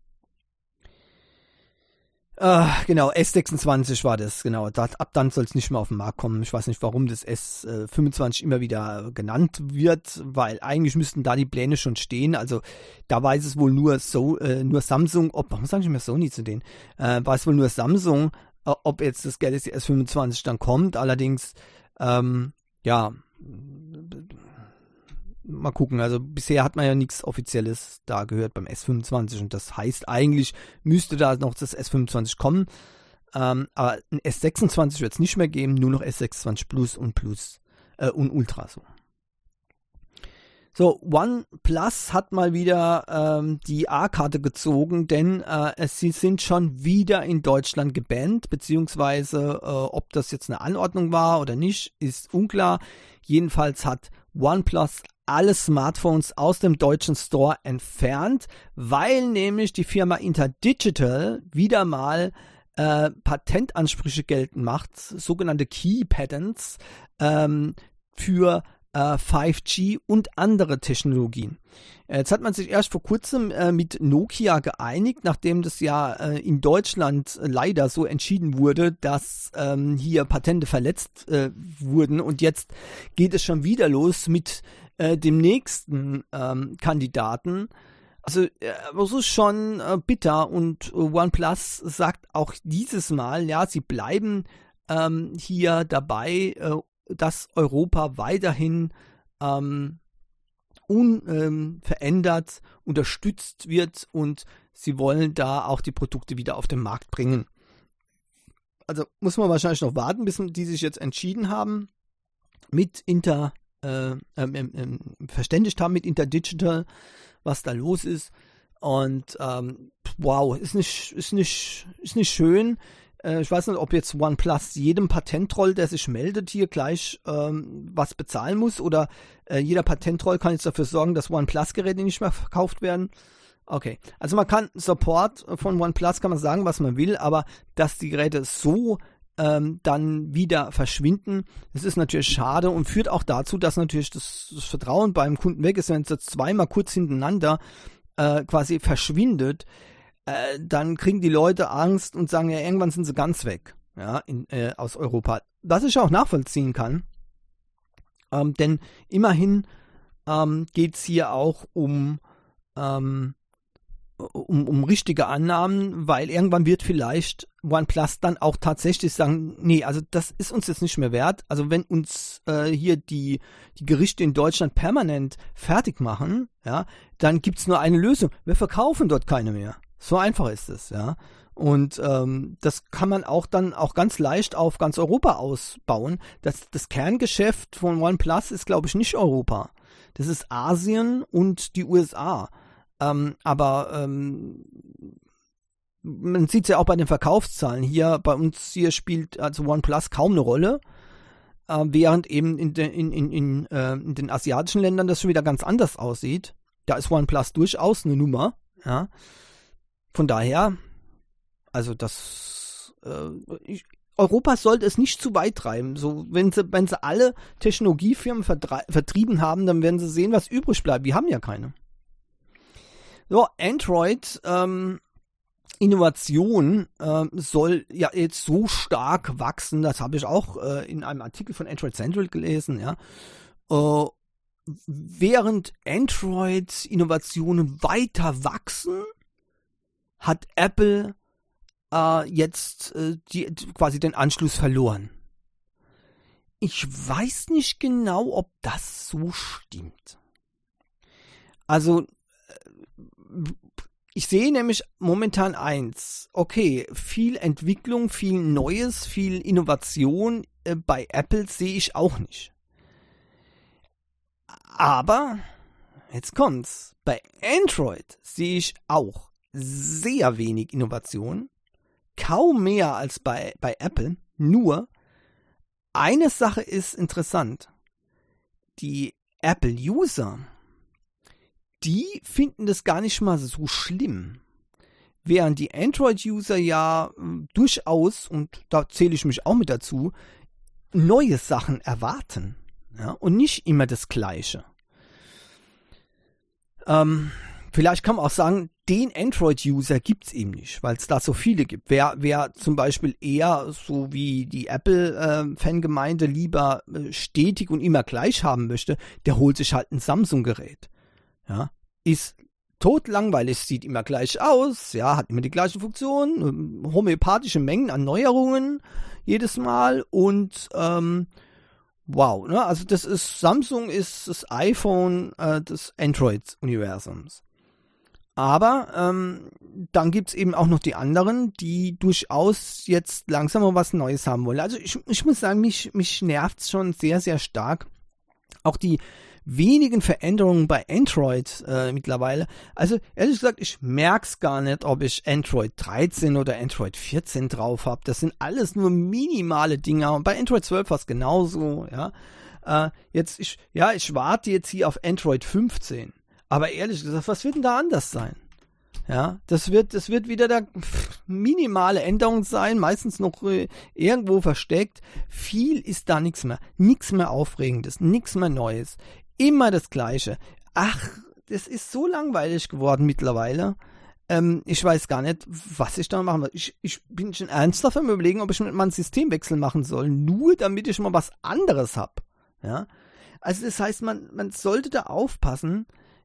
Genau, S26 war das, genau. Ab dann soll es nicht mehr auf den Markt kommen. Ich weiß nicht, warum das S25 immer wieder genannt wird, weil eigentlich müssten da die Pläne schon stehen. Also da weiß es wohl nur Samsung, warum sage ich immer Sony zu denen? Weiß wohl nur Samsung, ob jetzt das Galaxy S25 dann kommt. Allerdings, ja, mal gucken, also bisher hat man ja nichts Offizielles da gehört beim S25 und das heißt eigentlich müsste da noch das S25 kommen, aber ein S26 wird es nicht mehr geben, nur noch S26 Plus und Ultra so. So, OnePlus hat mal wieder die A-Karte gezogen, denn sie sind schon wieder in Deutschland gebannt, beziehungsweise ob das jetzt eine Anordnung war oder nicht, ist unklar. Jedenfalls hat OnePlus alle Smartphones aus dem deutschen Store entfernt, weil nämlich die Firma InterDigital wieder mal Patentansprüche geltend macht, sogenannte Key Patents für 5G und andere Technologien. Jetzt hat man sich erst vor kurzem mit Nokia geeinigt, nachdem das ja in Deutschland leider so entschieden wurde, dass hier Patente verletzt wurden und jetzt geht es schon wieder los mit dem nächsten Kandidaten. Also das ist schon bitter und OnePlus sagt auch dieses Mal, ja, sie bleiben hier dabei, dass Europa weiterhin unverändert unterstützt wird und sie wollen da auch die Produkte wieder auf den Markt bringen. Also muss man wahrscheinlich noch warten, bis die sich jetzt entschieden haben, verständigt haben mit InterDigital, was da los ist. Und wow, ist nicht schön. Ich weiß nicht, ob jetzt OnePlus jedem Patentroll, der sich meldet, hier gleich was bezahlen muss oder jeder Patentroll kann jetzt dafür sorgen, dass OnePlus-Geräte nicht mehr verkauft werden. Okay, also man kann Support von OnePlus, kann man sagen, was man will, aber dass die Geräte so dann wieder verschwinden, das ist natürlich schade und führt auch dazu, dass natürlich das Vertrauen beim Kunden weg ist, wenn es jetzt zweimal kurz hintereinander quasi verschwindet. Dann kriegen die Leute Angst und sagen, ja, irgendwann sind sie ganz weg, ja, aus Europa. Was ich auch nachvollziehen kann, denn immerhin geht es hier auch um richtige Annahmen, weil irgendwann wird vielleicht OnePlus dann auch tatsächlich sagen, nee, also das ist uns jetzt nicht mehr wert. Also wenn uns hier die Gerichte in Deutschland permanent fertig machen, ja, dann gibt es nur eine Lösung. Wir verkaufen dort keine mehr. So einfach ist es, ja. Und das kann man auch dann auch ganz leicht auf ganz Europa ausbauen. Das Kerngeschäft von OnePlus ist, glaube ich, nicht Europa. Das ist Asien und die USA. Aber man sieht es ja auch bei den Verkaufszahlen. Hier bei uns hier spielt also OnePlus kaum eine Rolle, während eben in den asiatischen Ländern das schon wieder ganz anders aussieht. Da ist OnePlus durchaus eine Nummer, ja. Von daher, also Europa sollte es nicht zu weit treiben. So, wenn sie alle Technologiefirmen vertrieben haben, dann werden sie sehen, was übrig bleibt. Die haben ja keine. So, Android Innovation soll ja jetzt so stark wachsen. Das habe ich auch in einem Artikel von Android Central gelesen, ja. Während Android-Innovationen weiter wachsen, hat Apple jetzt quasi den Anschluss verloren. Ich weiß nicht genau, ob das so stimmt. Also, ich sehe nämlich momentan eins. Okay, viel Entwicklung, viel Neues, viel Innovation bei Apple sehe ich auch nicht. Aber, jetzt kommt's, bei Android sehe ich auch sehr wenig Innovation, kaum mehr als bei Apple, nur eine Sache ist interessant. Die Apple-User, die finden das gar nicht mal so schlimm, während die Android-User ja durchaus, und da zähle ich mich auch mit dazu, neue Sachen erwarten. ja, und nicht immer das Gleiche. Vielleicht kann man auch sagen, den Android-User gibt's eben nicht, weil es da so viele gibt. Wer zum Beispiel eher so wie die Apple-Fangemeinde lieber stetig und immer gleich haben möchte, der holt sich halt ein Samsung-Gerät. Ja, ist totlangweilig, sieht immer gleich aus, ja, hat immer die gleichen Funktionen, homöopathische Mengen an Neuerungen jedes Mal und wow, ne? Also Samsung ist das iPhone des Android-Universums. Aber dann gibt es eben auch noch die anderen, die durchaus jetzt langsam mal was Neues haben wollen. Also ich muss sagen, mich nervt es schon sehr, sehr stark. Auch die wenigen Veränderungen bei Android mittlerweile. Also ehrlich gesagt, ich merke es gar nicht, ob ich Android 13 oder Android 14 drauf habe. Das sind alles nur minimale Dinger. Und bei Android 12 war es genauso. Ja, ich warte jetzt hier auf Android 15. Aber ehrlich gesagt, was wird denn da anders sein? Ja, das wird wieder da minimale Änderung sein, meistens noch irgendwo versteckt. Viel ist da nichts mehr Aufregendes, nichts mehr Neues. Immer das Gleiche. Ach, das ist so langweilig geworden mittlerweile. Ich weiß gar nicht, was ich da machen will. Ich bin schon ernsthaft am Überlegen, ob ich mal einen Systemwechsel machen soll, nur damit ich mal was anderes habe. Ja, also das heißt, man sollte da aufpassen.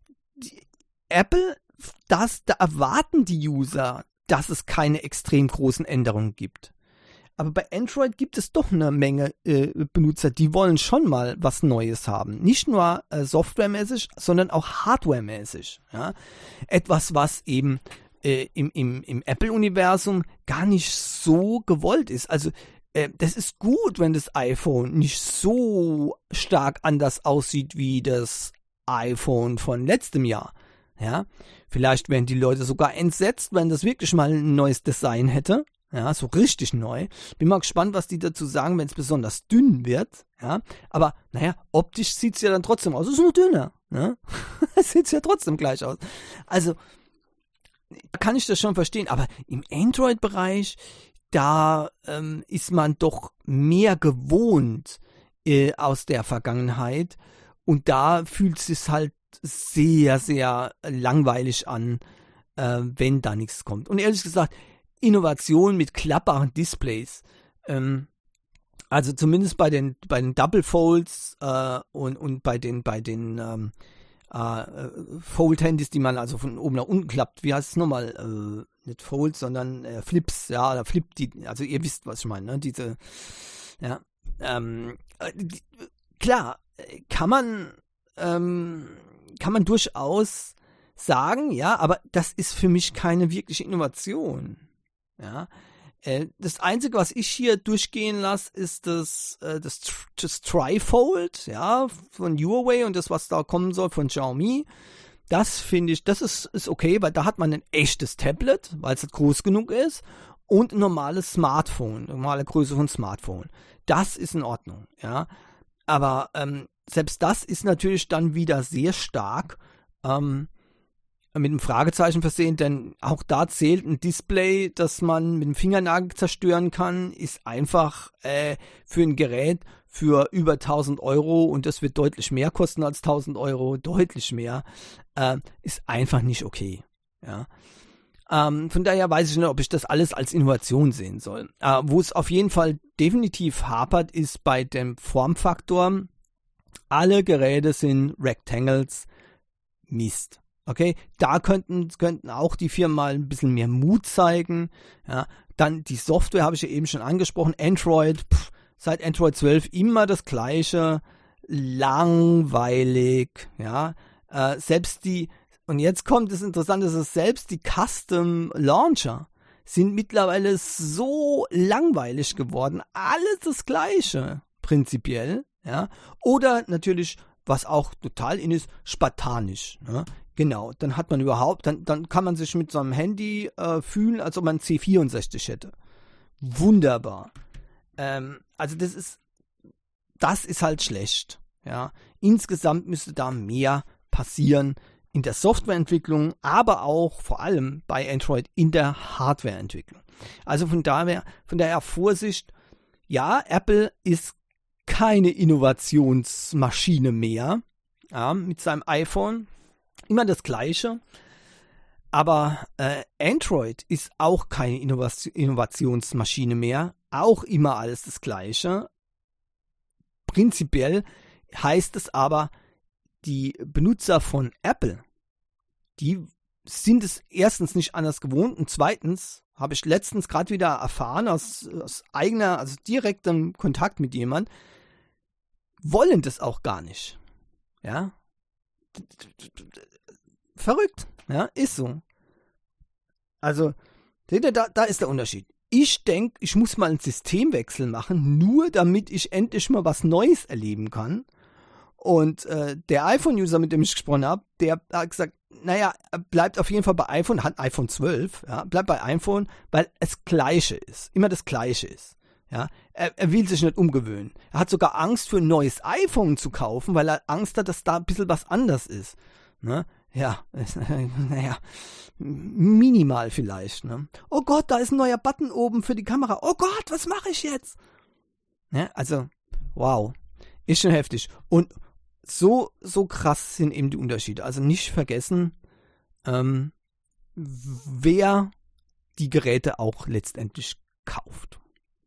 Apple, da erwarten die User, dass es keine extrem großen Änderungen gibt. Aber bei Android gibt es doch eine Menge Benutzer, die wollen schon mal was Neues haben. Nicht nur softwaremäßig, sondern auch hardwaremäßig. Ja? Etwas, was eben im Apple-Universum gar nicht so gewollt ist. Also das ist gut, wenn das iPhone nicht so stark anders aussieht wie das iPhone von letztem Jahr. Ja, vielleicht wären die Leute sogar entsetzt, wenn das wirklich mal ein neues Design hätte. Ja, so richtig neu. Bin mal gespannt, was die dazu sagen, wenn es besonders dünn wird. Ja, aber naja, optisch sieht es ja dann trotzdem aus. Es ist nur dünner. Ne? Es sieht ja trotzdem gleich aus. Also, kann ich das schon verstehen. Aber im Android-Bereich, da ist man doch mehr gewohnt aus der Vergangenheit. Und da fühlt es sich halt sehr, sehr langweilig an, wenn da nichts kommt. Und ehrlich gesagt, Innovation mit klappbaren Displays, also zumindest bei den Double Folds und bei den Fold-Handys, die man also von oben nach unten klappt. Wie heißt es nochmal? Nicht Fold, sondern Flips, ja, oder Flip, also ihr wisst, was ich meine, ne? Diese, ja, klar, kann man durchaus sagen, ja, aber das ist für mich keine wirkliche Innovation. Ja, das Einzige, was ich hier durchgehen lasse, ist das Trifold, ja, von Huawei und das, was da kommen soll von Xiaomi. Das finde ich, das ist okay, weil da hat man ein echtes Tablet, weil es groß genug ist und ein normales Smartphone, normale Größe von Smartphone. Das ist in Ordnung, ja. Aber selbst das ist natürlich dann wieder sehr stark mit einem Fragezeichen versehen, denn auch da zählt ein Display, das man mit dem Fingernagel zerstören kann, ist einfach für ein Gerät für über 1.000 Euro und das wird deutlich mehr kosten als 1.000 Euro, deutlich mehr, ist einfach nicht okay. Ja. Von daher weiß ich nicht, ob ich das alles als Innovation sehen soll. Wo es auf jeden Fall definitiv hapert, ist bei dem Formfaktor. Alle Geräte sind Rectangles. Mist. Okay, da könnten auch die Firmen mal ein bisschen mehr Mut zeigen. Ja, dann die Software habe ich ja eben schon angesprochen. Android, seit Android 12 immer das Gleiche. Langweilig. Ja, und jetzt kommt das Interessante, dass selbst die Custom Launcher sind mittlerweile so langweilig geworden. Alles das Gleiche, prinzipiell. Ja, oder natürlich, was auch total in ist, spartanisch. Ja? Genau, dann hat man dann kann man sich mit so einem Handy fühlen, als ob man C64 hätte. Wunderbar. Also das ist halt schlecht. Ja, insgesamt müsste da mehr passieren in der Softwareentwicklung, aber auch vor allem bei Android in der Hardwareentwicklung. Also von daher Vorsicht. Ja, Apple ist keine Innovationsmaschine mehr, ja, mit seinem iPhone. Immer das Gleiche. Aber Android ist auch keine Innovationsmaschine mehr. Auch immer alles das Gleiche. Prinzipiell heißt es aber, die Benutzer von Apple, die sind es erstens nicht anders gewohnt und zweitens habe ich letztens gerade wieder erfahren aus eigener, also direktem Kontakt mit jemandem, wollen das auch gar nicht. Ja. Verrückt. Ja, ist so. Also, seht ihr, da ist der Unterschied. Ich denke, ich muss mal einen Systemwechsel machen, nur damit ich endlich mal was Neues erleben kann. Und der iPhone-User, mit dem ich gesprochen habe, der hat gesagt, naja, bleibt auf jeden Fall bei iPhone, hat iPhone 12, ja, bleibt bei iPhone, weil es Gleiche ist, immer das Gleiche ist. Ja, er will sich nicht umgewöhnen. Er hat sogar Angst, für ein neues iPhone zu kaufen, weil er Angst hat, dass da ein bisschen was anders ist. Ne? Ja, naja, minimal vielleicht. Ne? Oh Gott, da ist ein neuer Button oben für die Kamera. Oh Gott, was mache ich jetzt? Ja, also, wow, ist schon heftig. Und so krass sind eben die Unterschiede. Also nicht vergessen, wer die Geräte auch letztendlich kauft.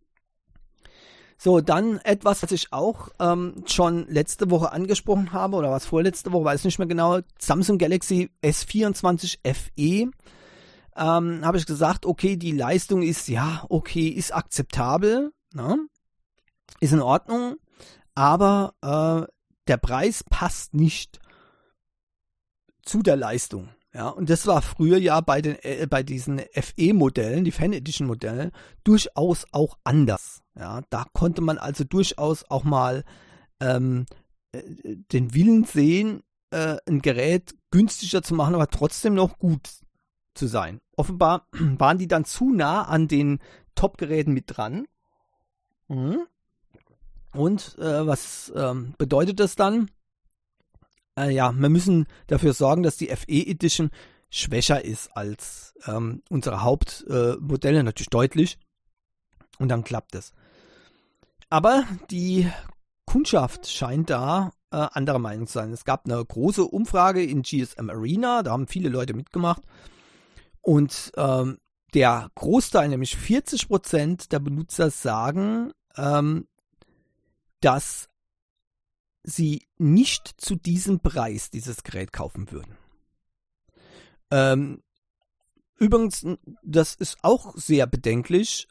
So, dann etwas, was ich auch schon letzte Woche angesprochen habe, oder was vorletzte Woche, weiß nicht mehr genau, Samsung Galaxy S24 FE, habe ich gesagt, okay, die Leistung ist, ja, okay, ist akzeptabel, ne? Ist in Ordnung, aber der Preis passt nicht zu der Leistung. Ja, und das war früher ja bei diesen FE-Modellen, die Fan Edition Modelle, durchaus auch anders. Ja, da konnte man also durchaus auch mal den Willen sehen, ein Gerät günstiger zu machen, aber trotzdem noch gut zu sein. Offenbar waren die dann zu nah an den Top-Geräten mit dran. Und was bedeutet das dann? Ja, wir müssen dafür sorgen, dass die FE Edition schwächer ist als unsere Hauptmodelle, natürlich deutlich. Und dann klappt es. Aber die Kundschaft scheint da anderer Meinung zu sein. Es gab eine große Umfrage in GSM Arena, da haben viele Leute mitgemacht. Und der Großteil, nämlich 40% der Benutzer sagen, dass sie nicht zu diesem Preis dieses Gerät kaufen würden. Übrigens, das ist auch sehr bedenklich,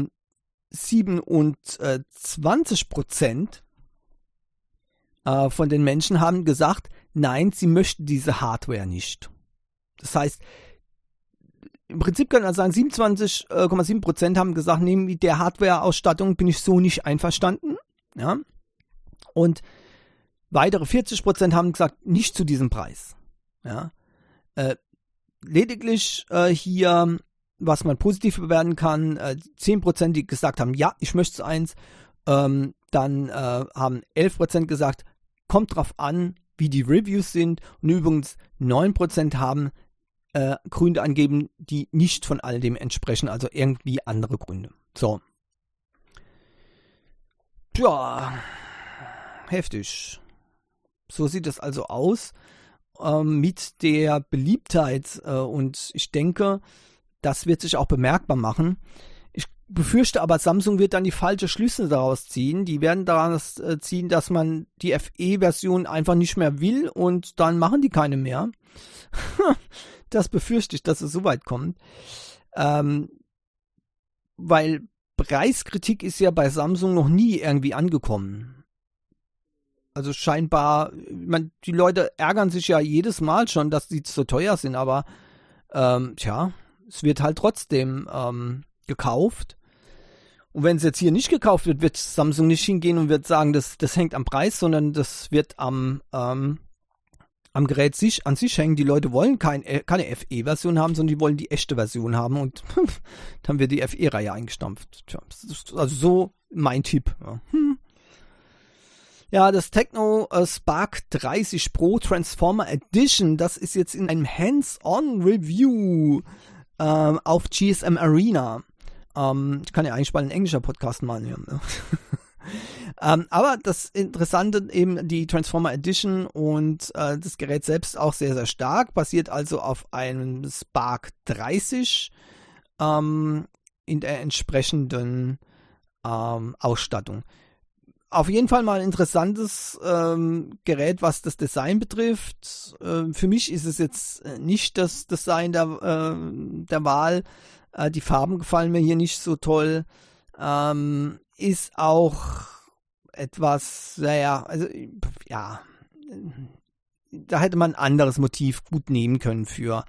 27% von den Menschen haben gesagt, nein, sie möchten diese Hardware nicht. Das heißt, im Prinzip kann man sagen, 27,7% haben gesagt, nee, mit der Hardware-Ausstattung bin ich so nicht einverstanden. Ja? Und weitere 40% haben gesagt, nicht zu diesem Preis. Ja? Lediglich hier, was man positiv bewerten kann, 10%, die gesagt haben, ja, ich möchte eins. Dann haben 11% gesagt, kommt drauf an, wie die Reviews sind. Und übrigens 9% haben Gründe angeben, die nicht von all dem entsprechen, also irgendwie andere Gründe. So. Ja, heftig. So sieht es also aus mit der Beliebtheit und ich denke, das wird sich auch bemerkbar machen. Ich befürchte aber, Samsung wird dann die falschen Schlüsse daraus ziehen. Die werden daraus ziehen, dass man die FE-Version einfach nicht mehr will und dann machen die keine mehr. Das befürchte ich, dass es so weit kommt. Weil Preiskritik ist ja bei Samsung noch nie irgendwie angekommen. Also scheinbar, die Leute ärgern sich ja jedes Mal schon, dass die zu teuer sind, aber es wird halt trotzdem gekauft. Und wenn es jetzt hier nicht gekauft wird, wird Samsung nicht hingehen und wird sagen, das hängt am Preis, sondern das wird am Gerät an sich hängen. Die Leute wollen keine FE-Version haben, sondern die wollen die echte Version haben und dann wird die FE-Reihe eingestampft. Tja, also so mein Tipp. Ja. Ja, das Techno Spark 30 Pro Transformer Edition, das ist jetzt in einem Hands-on-Review auf GSM Arena. Ich kann ja eigentlich mal einen englischen Podcast machen. Ja. Aber das Interessante eben die Transformer Edition und das Gerät selbst auch sehr, sehr stark, basiert also auf einem Spark 30 in der entsprechenden Ausstattung. Auf jeden Fall mal ein interessantes Gerät, was das Design betrifft. Für mich ist es jetzt nicht das Design der Wahl. Die Farben gefallen mir hier nicht so toll. Ist auch etwas, naja, also ja, da hätte man ein anderes Motiv gut nehmen können für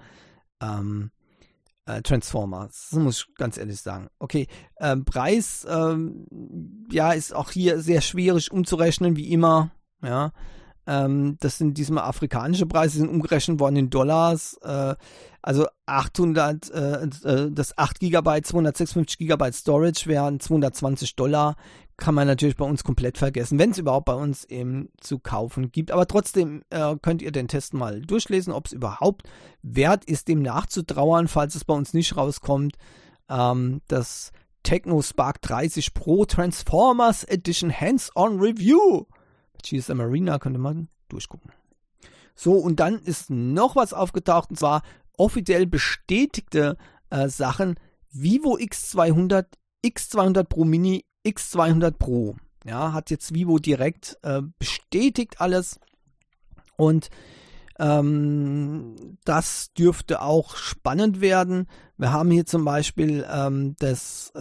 Transformers. Das muss ich ganz ehrlich sagen. Okay, Preis, ja, ist auch hier sehr schwierig umzurechnen, wie immer. Ja, das sind diesmal afrikanische Preise, sind umgerechnet worden in Dollars. Also 800, das 8 GB, 256 GB Storage wären $220. Kann man natürlich bei uns komplett vergessen, wenn es überhaupt bei uns eben zu kaufen gibt. Aber trotzdem könnt ihr den Test mal durchlesen, ob es überhaupt wert ist, dem nachzutrauern, falls es bei uns nicht rauskommt. Das Techno Spark 30 Pro Transformers Edition Hands-on Review. GSM Arena könnte man durchgucken. So, und dann ist noch was aufgetaucht, und zwar offiziell bestätigte Sachen. Vivo X200, X200 Pro Mini, X200 Pro. Ja, hat jetzt Vivo direkt bestätigt alles. Und das dürfte auch spannend werden. Wir haben hier zum Beispiel das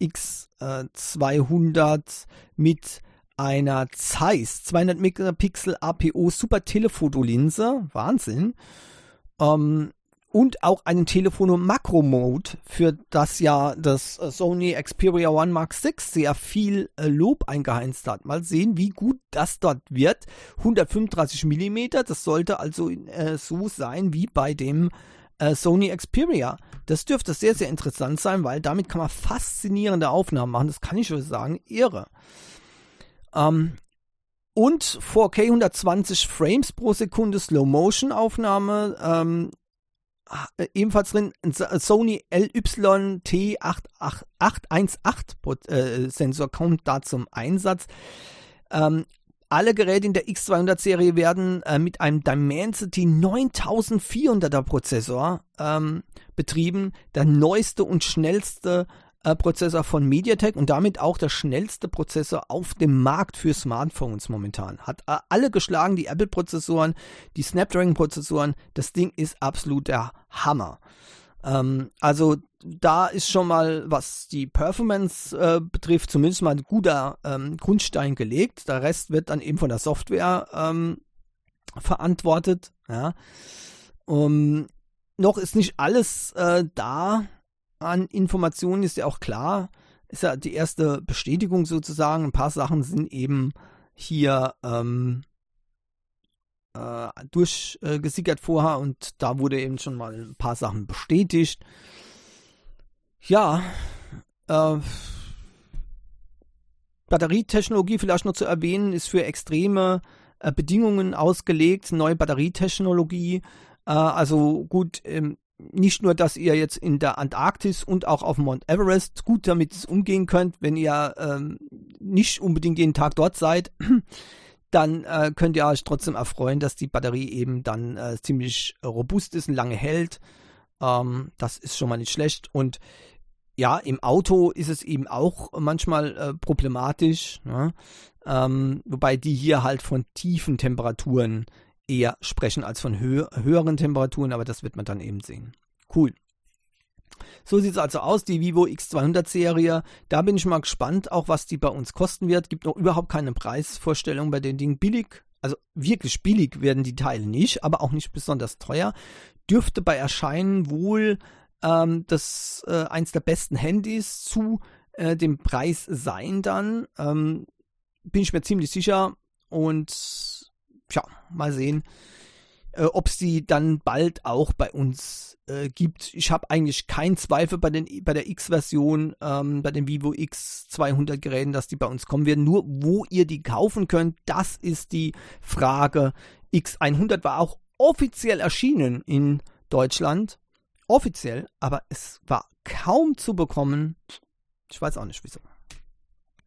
X200 mit einer Zeiss 200 Megapixel APO Super Telephotolinse. Wahnsinn. Und auch einen Telefono Makro Mode, für das ja das Sony Xperia One Mark VI sehr viel Lob eingeheizt hat. Mal sehen, wie gut das dort wird. 135 mm, das sollte also so sein wie bei dem Sony Xperia. Das dürfte sehr, sehr interessant sein, weil damit kann man faszinierende Aufnahmen machen. Das kann ich euch sagen, irre. Und 4K 120 Frames pro Sekunde Slow-Motion Aufnahme, ebenfalls drin Sony LYT818 Sensor kommt da zum Einsatz. Alle Geräte in der X200 Serie werden mit einem Dimensity 9400er Prozessor betrieben, der neueste und schnellste Prozessor von MediaTek und damit auch der schnellste Prozessor auf dem Markt für Smartphones momentan. Hat alle geschlagen, die Apple-Prozessoren, die Snapdragon-Prozessoren. Das Ding ist absolut der Hammer. Also da ist schon mal, was die Performance betrifft, zumindest mal ein guter Grundstein gelegt. Der Rest wird dann eben von der Software verantwortet. Ja. Noch ist nicht alles da. An Informationen ist ja auch klar, ist ja die erste Bestätigung sozusagen. Ein paar Sachen sind eben hier durchgesickert vorher und da wurde eben schon mal ein paar Sachen bestätigt. Ja, Batterietechnologie vielleicht noch zu erwähnen, ist für extreme Bedingungen ausgelegt, neue Batterietechnologie, also gut, nicht nur, dass ihr jetzt in der Antarktis und auch auf Mount Everest gut damit umgehen könnt, wenn ihr nicht unbedingt jeden Tag dort seid, dann könnt ihr euch trotzdem erfreuen, dass die Batterie eben dann ziemlich robust ist und lange hält. Das ist schon mal nicht schlecht. Und ja, im Auto ist es eben auch manchmal problematisch, ne? Wobei die hier halt von tiefen Temperaturen eher sprechen als von höheren Temperaturen, aber das wird man dann eben sehen. Cool. So sieht es also aus, die Vivo X200 Serie. Da bin ich mal gespannt, auch was die bei uns kosten wird. Gibt noch überhaupt keine Preisvorstellung bei den Dingen. Billig, also wirklich billig werden die Teile nicht, aber auch nicht besonders teuer. Dürfte bei Erscheinen wohl eins der besten Handys zu dem Preis sein dann. Bin ich mir ziemlich sicher und tja, mal sehen, ob es die dann bald auch bei uns gibt. Ich habe eigentlich keinen Zweifel bei der X-Version, bei den Vivo X200 Geräten, dass die bei uns kommen werden. Nur wo ihr die kaufen könnt, das ist die Frage. X100 war auch offiziell erschienen in Deutschland. Offiziell, aber es war kaum zu bekommen. Ich weiß auch nicht wieso.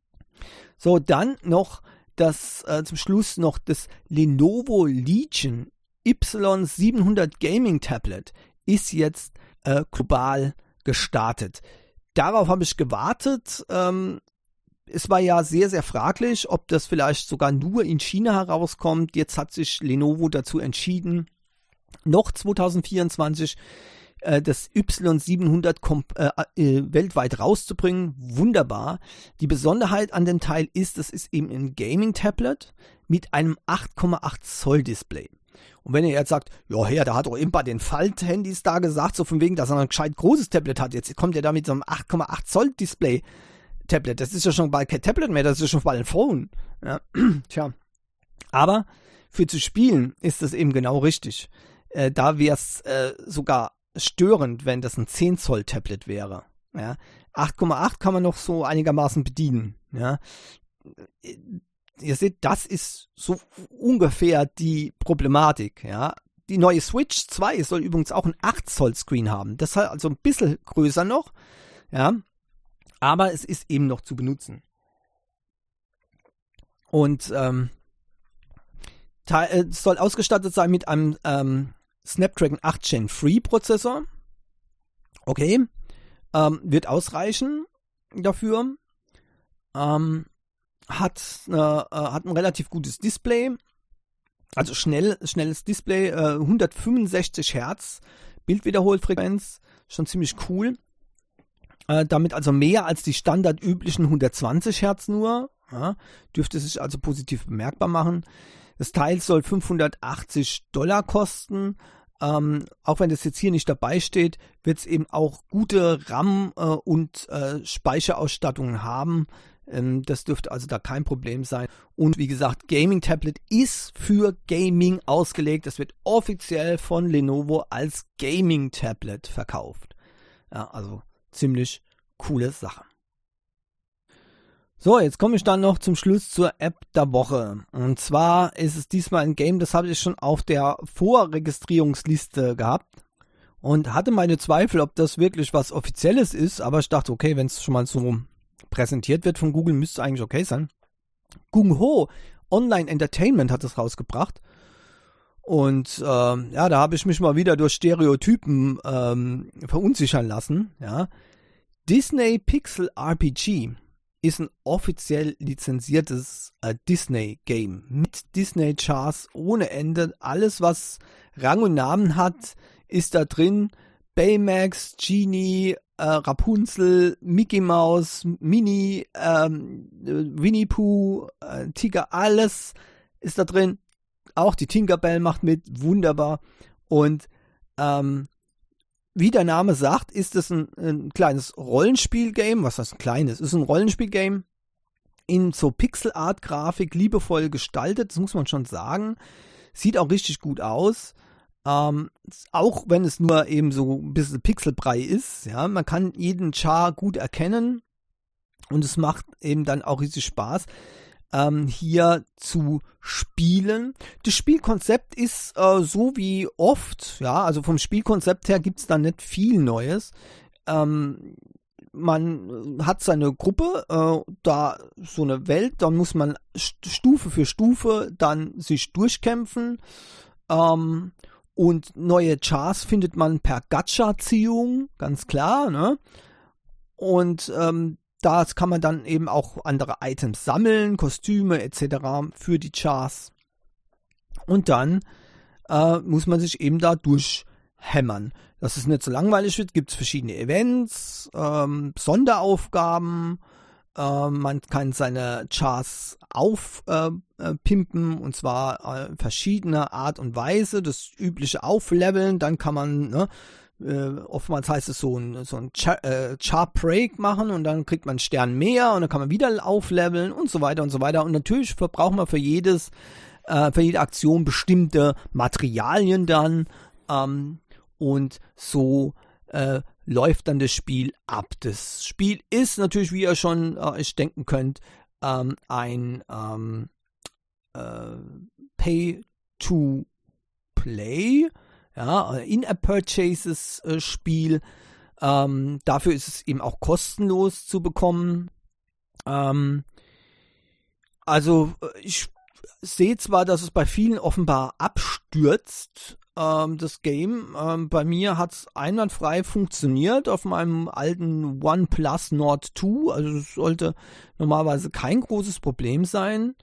So, dann noch zum Schluss noch das Lenovo Legion Y700 Gaming Tablet ist jetzt global gestartet. Darauf habe ich gewartet. Es war ja sehr, sehr fraglich, ob das vielleicht sogar nur in China herauskommt. Jetzt hat sich Lenovo dazu entschieden, noch 2024 das Y700 weltweit rauszubringen. Wunderbar. Die Besonderheit an dem Teil ist, das ist eben ein Gaming-Tablet mit einem 8,8 Zoll Display. Und wenn ihr jetzt sagt, ja, Herr, da hat doch eben bei den Falt-Handys da gesagt, so von wegen, dass er ein gescheit großes Tablet hat. Jetzt kommt er da mit so einem 8,8 Zoll Display Tablet. Das ist ja schon bald kein Tablet mehr, das ist ja schon bald ein Phone. Ja. Tja. Aber für zu spielen ist das eben genau richtig. Da wäre es sogar störend, wenn das ein 10 Zoll Tablet wäre. Ja. 8,8 kann man noch so einigermaßen bedienen. Ja. Ihr seht, das ist so ungefähr die Problematik. Ja. Die neue Switch 2 soll übrigens auch ein 8 Zoll Screen haben. Das ist halt also ein bisschen größer noch. Ja. Aber es ist eben noch zu benutzen. Und es soll ausgestattet sein mit einem Snapdragon 8 Gen 3 Prozessor. Okay. Wird ausreichen dafür. Hat ein relativ gutes Display. Also schnelles Display. 165 Hertz Bildwiederholfrequenz. Schon ziemlich cool. Damit also mehr als die standardüblichen 120 Hertz nur. Ja, dürfte sich also positiv bemerkbar machen. Das Teil soll $580 kosten. Auch wenn das jetzt hier nicht dabei steht, wird es eben auch gute RAM- und Speicherausstattungen haben. Das dürfte also da kein Problem sein. Und wie gesagt, Gaming Tablet ist für Gaming ausgelegt. Das wird offiziell von Lenovo als Gaming Tablet verkauft. Ja, also ziemlich coole Sache. So, jetzt komme ich dann noch zum Schluss zur App der Woche. Und zwar ist es diesmal ein Game, das habe ich schon auf der Vorregistrierungsliste gehabt und hatte meine Zweifel, ob das wirklich was Offizielles ist, aber ich dachte, okay, wenn es schon mal so präsentiert wird von Google, müsste es eigentlich okay sein. Gung Ho Online Entertainment hat es rausgebracht. Und ja, da habe ich mich mal wieder durch Stereotypen verunsichern lassen. Ja. Disney Pixel RPG ist ein offiziell lizenziertes Disney-Game mit Disney-Chars ohne Ende. Alles, was Rang und Namen hat, ist da drin. Baymax, Genie, Rapunzel, Mickey Mouse, Minnie, Winnie Pooh, Tiger, alles ist da drin. Auch die Tinkerbell macht mit, wunderbar. Und wie der Name sagt, ist es ein kleines Rollenspiel-Game. Was heißt ein kleines? Es ist ein Rollenspiel-Game in so Pixel-Art-Grafik, liebevoll gestaltet, das muss man schon sagen. Sieht auch richtig gut aus. Auch wenn es nur eben so ein bisschen Pixelbrei ist. Ja, man kann jeden Char gut erkennen und es macht eben dann auch riesig Spaß, hier zu spielen. Das Spielkonzept ist so wie oft, ja, also vom Spielkonzept her gibt es da nicht viel Neues. Man hat seine Gruppe, da so eine Welt, dann muss man Stufe für Stufe dann sich durchkämpfen. Und neue Chars findet man per Gacha-Ziehung, ganz klar, ne? Und da kann man dann eben auch andere Items sammeln, Kostüme etc. für die Chars. Und dann muss man sich eben da durchhämmern. Dass es nicht so langweilig wird, gibt es verschiedene Events, Sonderaufgaben. Man kann seine Chars aufpimpen und zwar verschiedener Art und Weise. Das übliche Aufleveln, dann kann man, oftmals heißt es so ein Char Break machen und dann kriegt man einen Stern mehr und dann kann man wieder aufleveln und so weiter und so weiter. Und natürlich verbraucht man für jede Aktion bestimmte Materialien dann und so läuft dann das Spiel ab. Das Spiel ist natürlich, wie ihr schon euch denken könnt, ein Pay-to-Play, ja, In-App-Purchases-Spiel. Dafür ist es eben auch kostenlos zu bekommen. Also ich sehe zwar, dass es bei vielen offenbar abstürzt, das Game. Bei mir hat es einwandfrei funktioniert auf meinem alten OnePlus Nord 2. Also es sollte normalerweise kein großes Problem sein.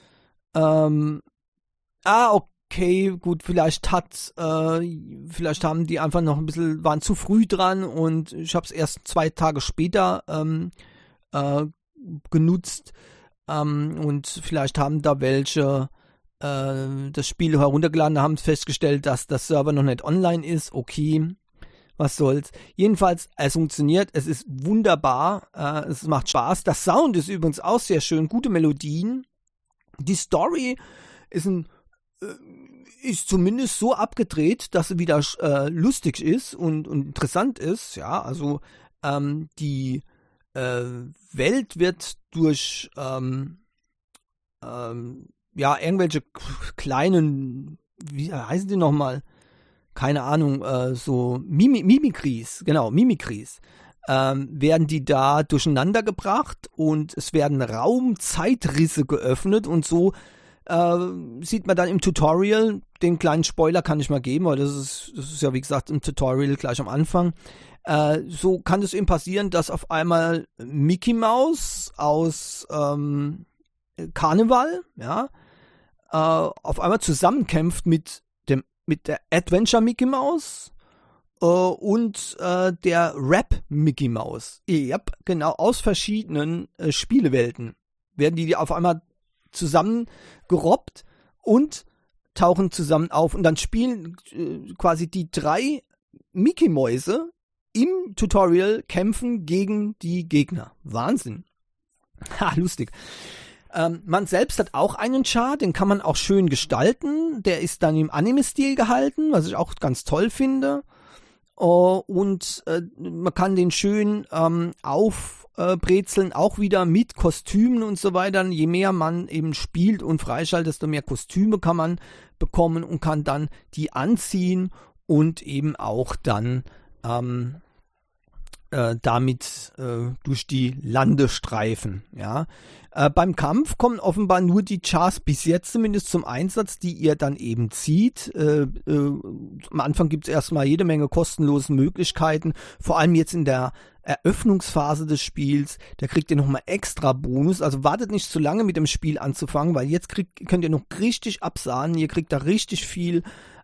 Okay, gut, vielleicht haben die einfach noch waren zu früh dran und ich habe es erst 2 Tage später genutzt. Und vielleicht haben da welche das Spiel heruntergeladen, haben festgestellt, dass das Server noch nicht online ist. Okay, was soll's. Jedenfalls, es funktioniert, es ist wunderbar, es macht Spaß. Der Sound ist übrigens auch sehr schön, gute Melodien. Die Story ist zumindest so abgedreht, dass sie wieder lustig ist und interessant ist. Ja, also die Welt wird durch irgendwelche kleinen, wie heißen die nochmal? Keine Ahnung, so Mimikries, werden die da durcheinander gebracht und es werden Raumzeitrisse geöffnet und so sieht man dann im Tutorial, den kleinen Spoiler kann ich mal geben, weil das ist ja wie gesagt im Tutorial gleich am Anfang. So kann es eben passieren, dass auf einmal Mickey Mouse aus Karneval, ja, auf einmal zusammenkämpft mit der Adventure Mickey Mouse und der Rap Mickey Mouse. Yep, genau, aus verschiedenen Spielewelten werden die auf einmal zusammengerobbt und tauchen zusammen auf und dann spielen quasi die 3 Mickey Mäuse im Tutorial kämpfen gegen die Gegner. Wahnsinn. Ha, lustig. Man selbst hat auch einen Char, den kann man auch schön gestalten. Der ist dann im Anime-Stil gehalten, was ich auch ganz toll finde. Und man kann den schön aufbrezeln, auch wieder mit Kostümen und so weiter. Je mehr man eben spielt und freischaltet, desto mehr Kostüme kann man bekommen und kann dann die anziehen und eben auch dann damit durch die Lande streifen. Ja. Beim Kampf kommen offenbar nur die Chars bis jetzt zumindest zum Einsatz, die ihr dann eben zieht. Am Anfang gibt es erstmal jede Menge kostenlose Möglichkeiten, vor allem jetzt in der Eröffnungsphase des Spiels. Da kriegt ihr nochmal extra Bonus, also wartet nicht zu lange mit dem Spiel anzufangen, weil jetzt könnt ihr noch richtig absahnen, ihr kriegt da richtig viel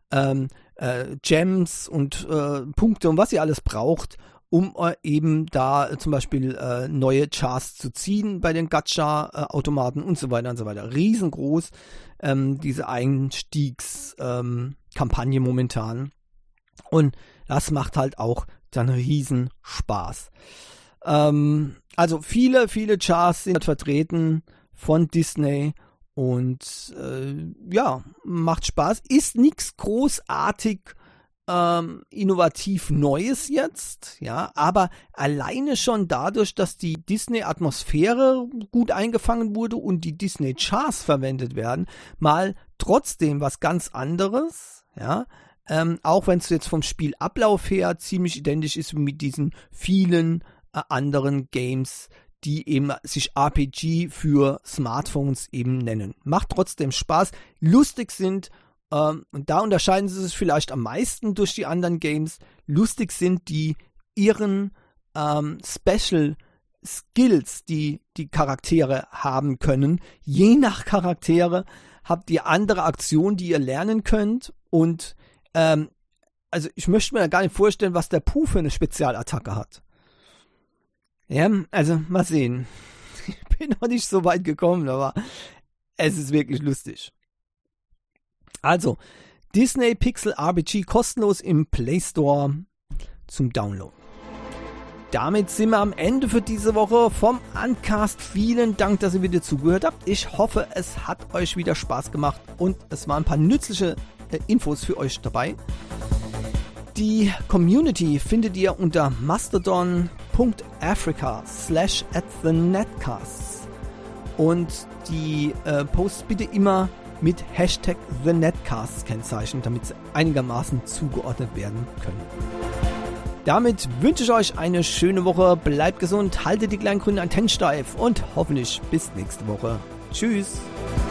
Gems und Punkte und was ihr alles braucht, um eben da zum Beispiel neue Chars zu ziehen bei den Gacha-Automaten und so weiter und so weiter. Riesengroß diese Einstiegskampagne momentan. Und das macht halt auch dann riesen Spaß. Also viele Chars sind vertreten von Disney und macht Spaß. Ist nichts großartig innovativ Neues jetzt, ja, aber alleine schon dadurch, dass die Disney-Atmosphäre gut eingefangen wurde und die Disney-Chars verwendet werden, mal trotzdem was ganz anderes, ja, auch wenn es jetzt vom Spielablauf her ziemlich identisch ist mit diesen vielen anderen Games, die eben sich RPG für Smartphones eben nennen. Macht trotzdem Spaß, lustig sind. Und da unterscheiden sie sich vielleicht am meisten durch die anderen Games. Lustig sind die ihren Special Skills, die Charaktere haben können. Je nach Charaktere habt ihr andere Aktionen, die ihr lernen könnt. Und also ich möchte mir gar nicht vorstellen, was der Pooh für eine Spezialattacke hat. Ja, also mal sehen. Ich bin noch nicht so weit gekommen, aber es ist wirklich lustig. Also, Disney Pixel RPG kostenlos im Play Store zum Download. Damit sind wir am Ende für diese Woche vom Uncast. Vielen Dank, dass ihr wieder zugehört habt. Ich hoffe, es hat euch wieder Spaß gemacht und es waren ein paar nützliche Infos für euch dabei. Die Community findet ihr unter mastodon.africa/@thenetcasts und die Posts bitte immer mit Hashtag TheNetcasts kennzeichnen, damit sie einigermaßen zugeordnet werden können. Damit wünsche ich euch eine schöne Woche, bleibt gesund, haltet die kleinen grünen Antennen steif und hoffentlich bis nächste Woche. Tschüss.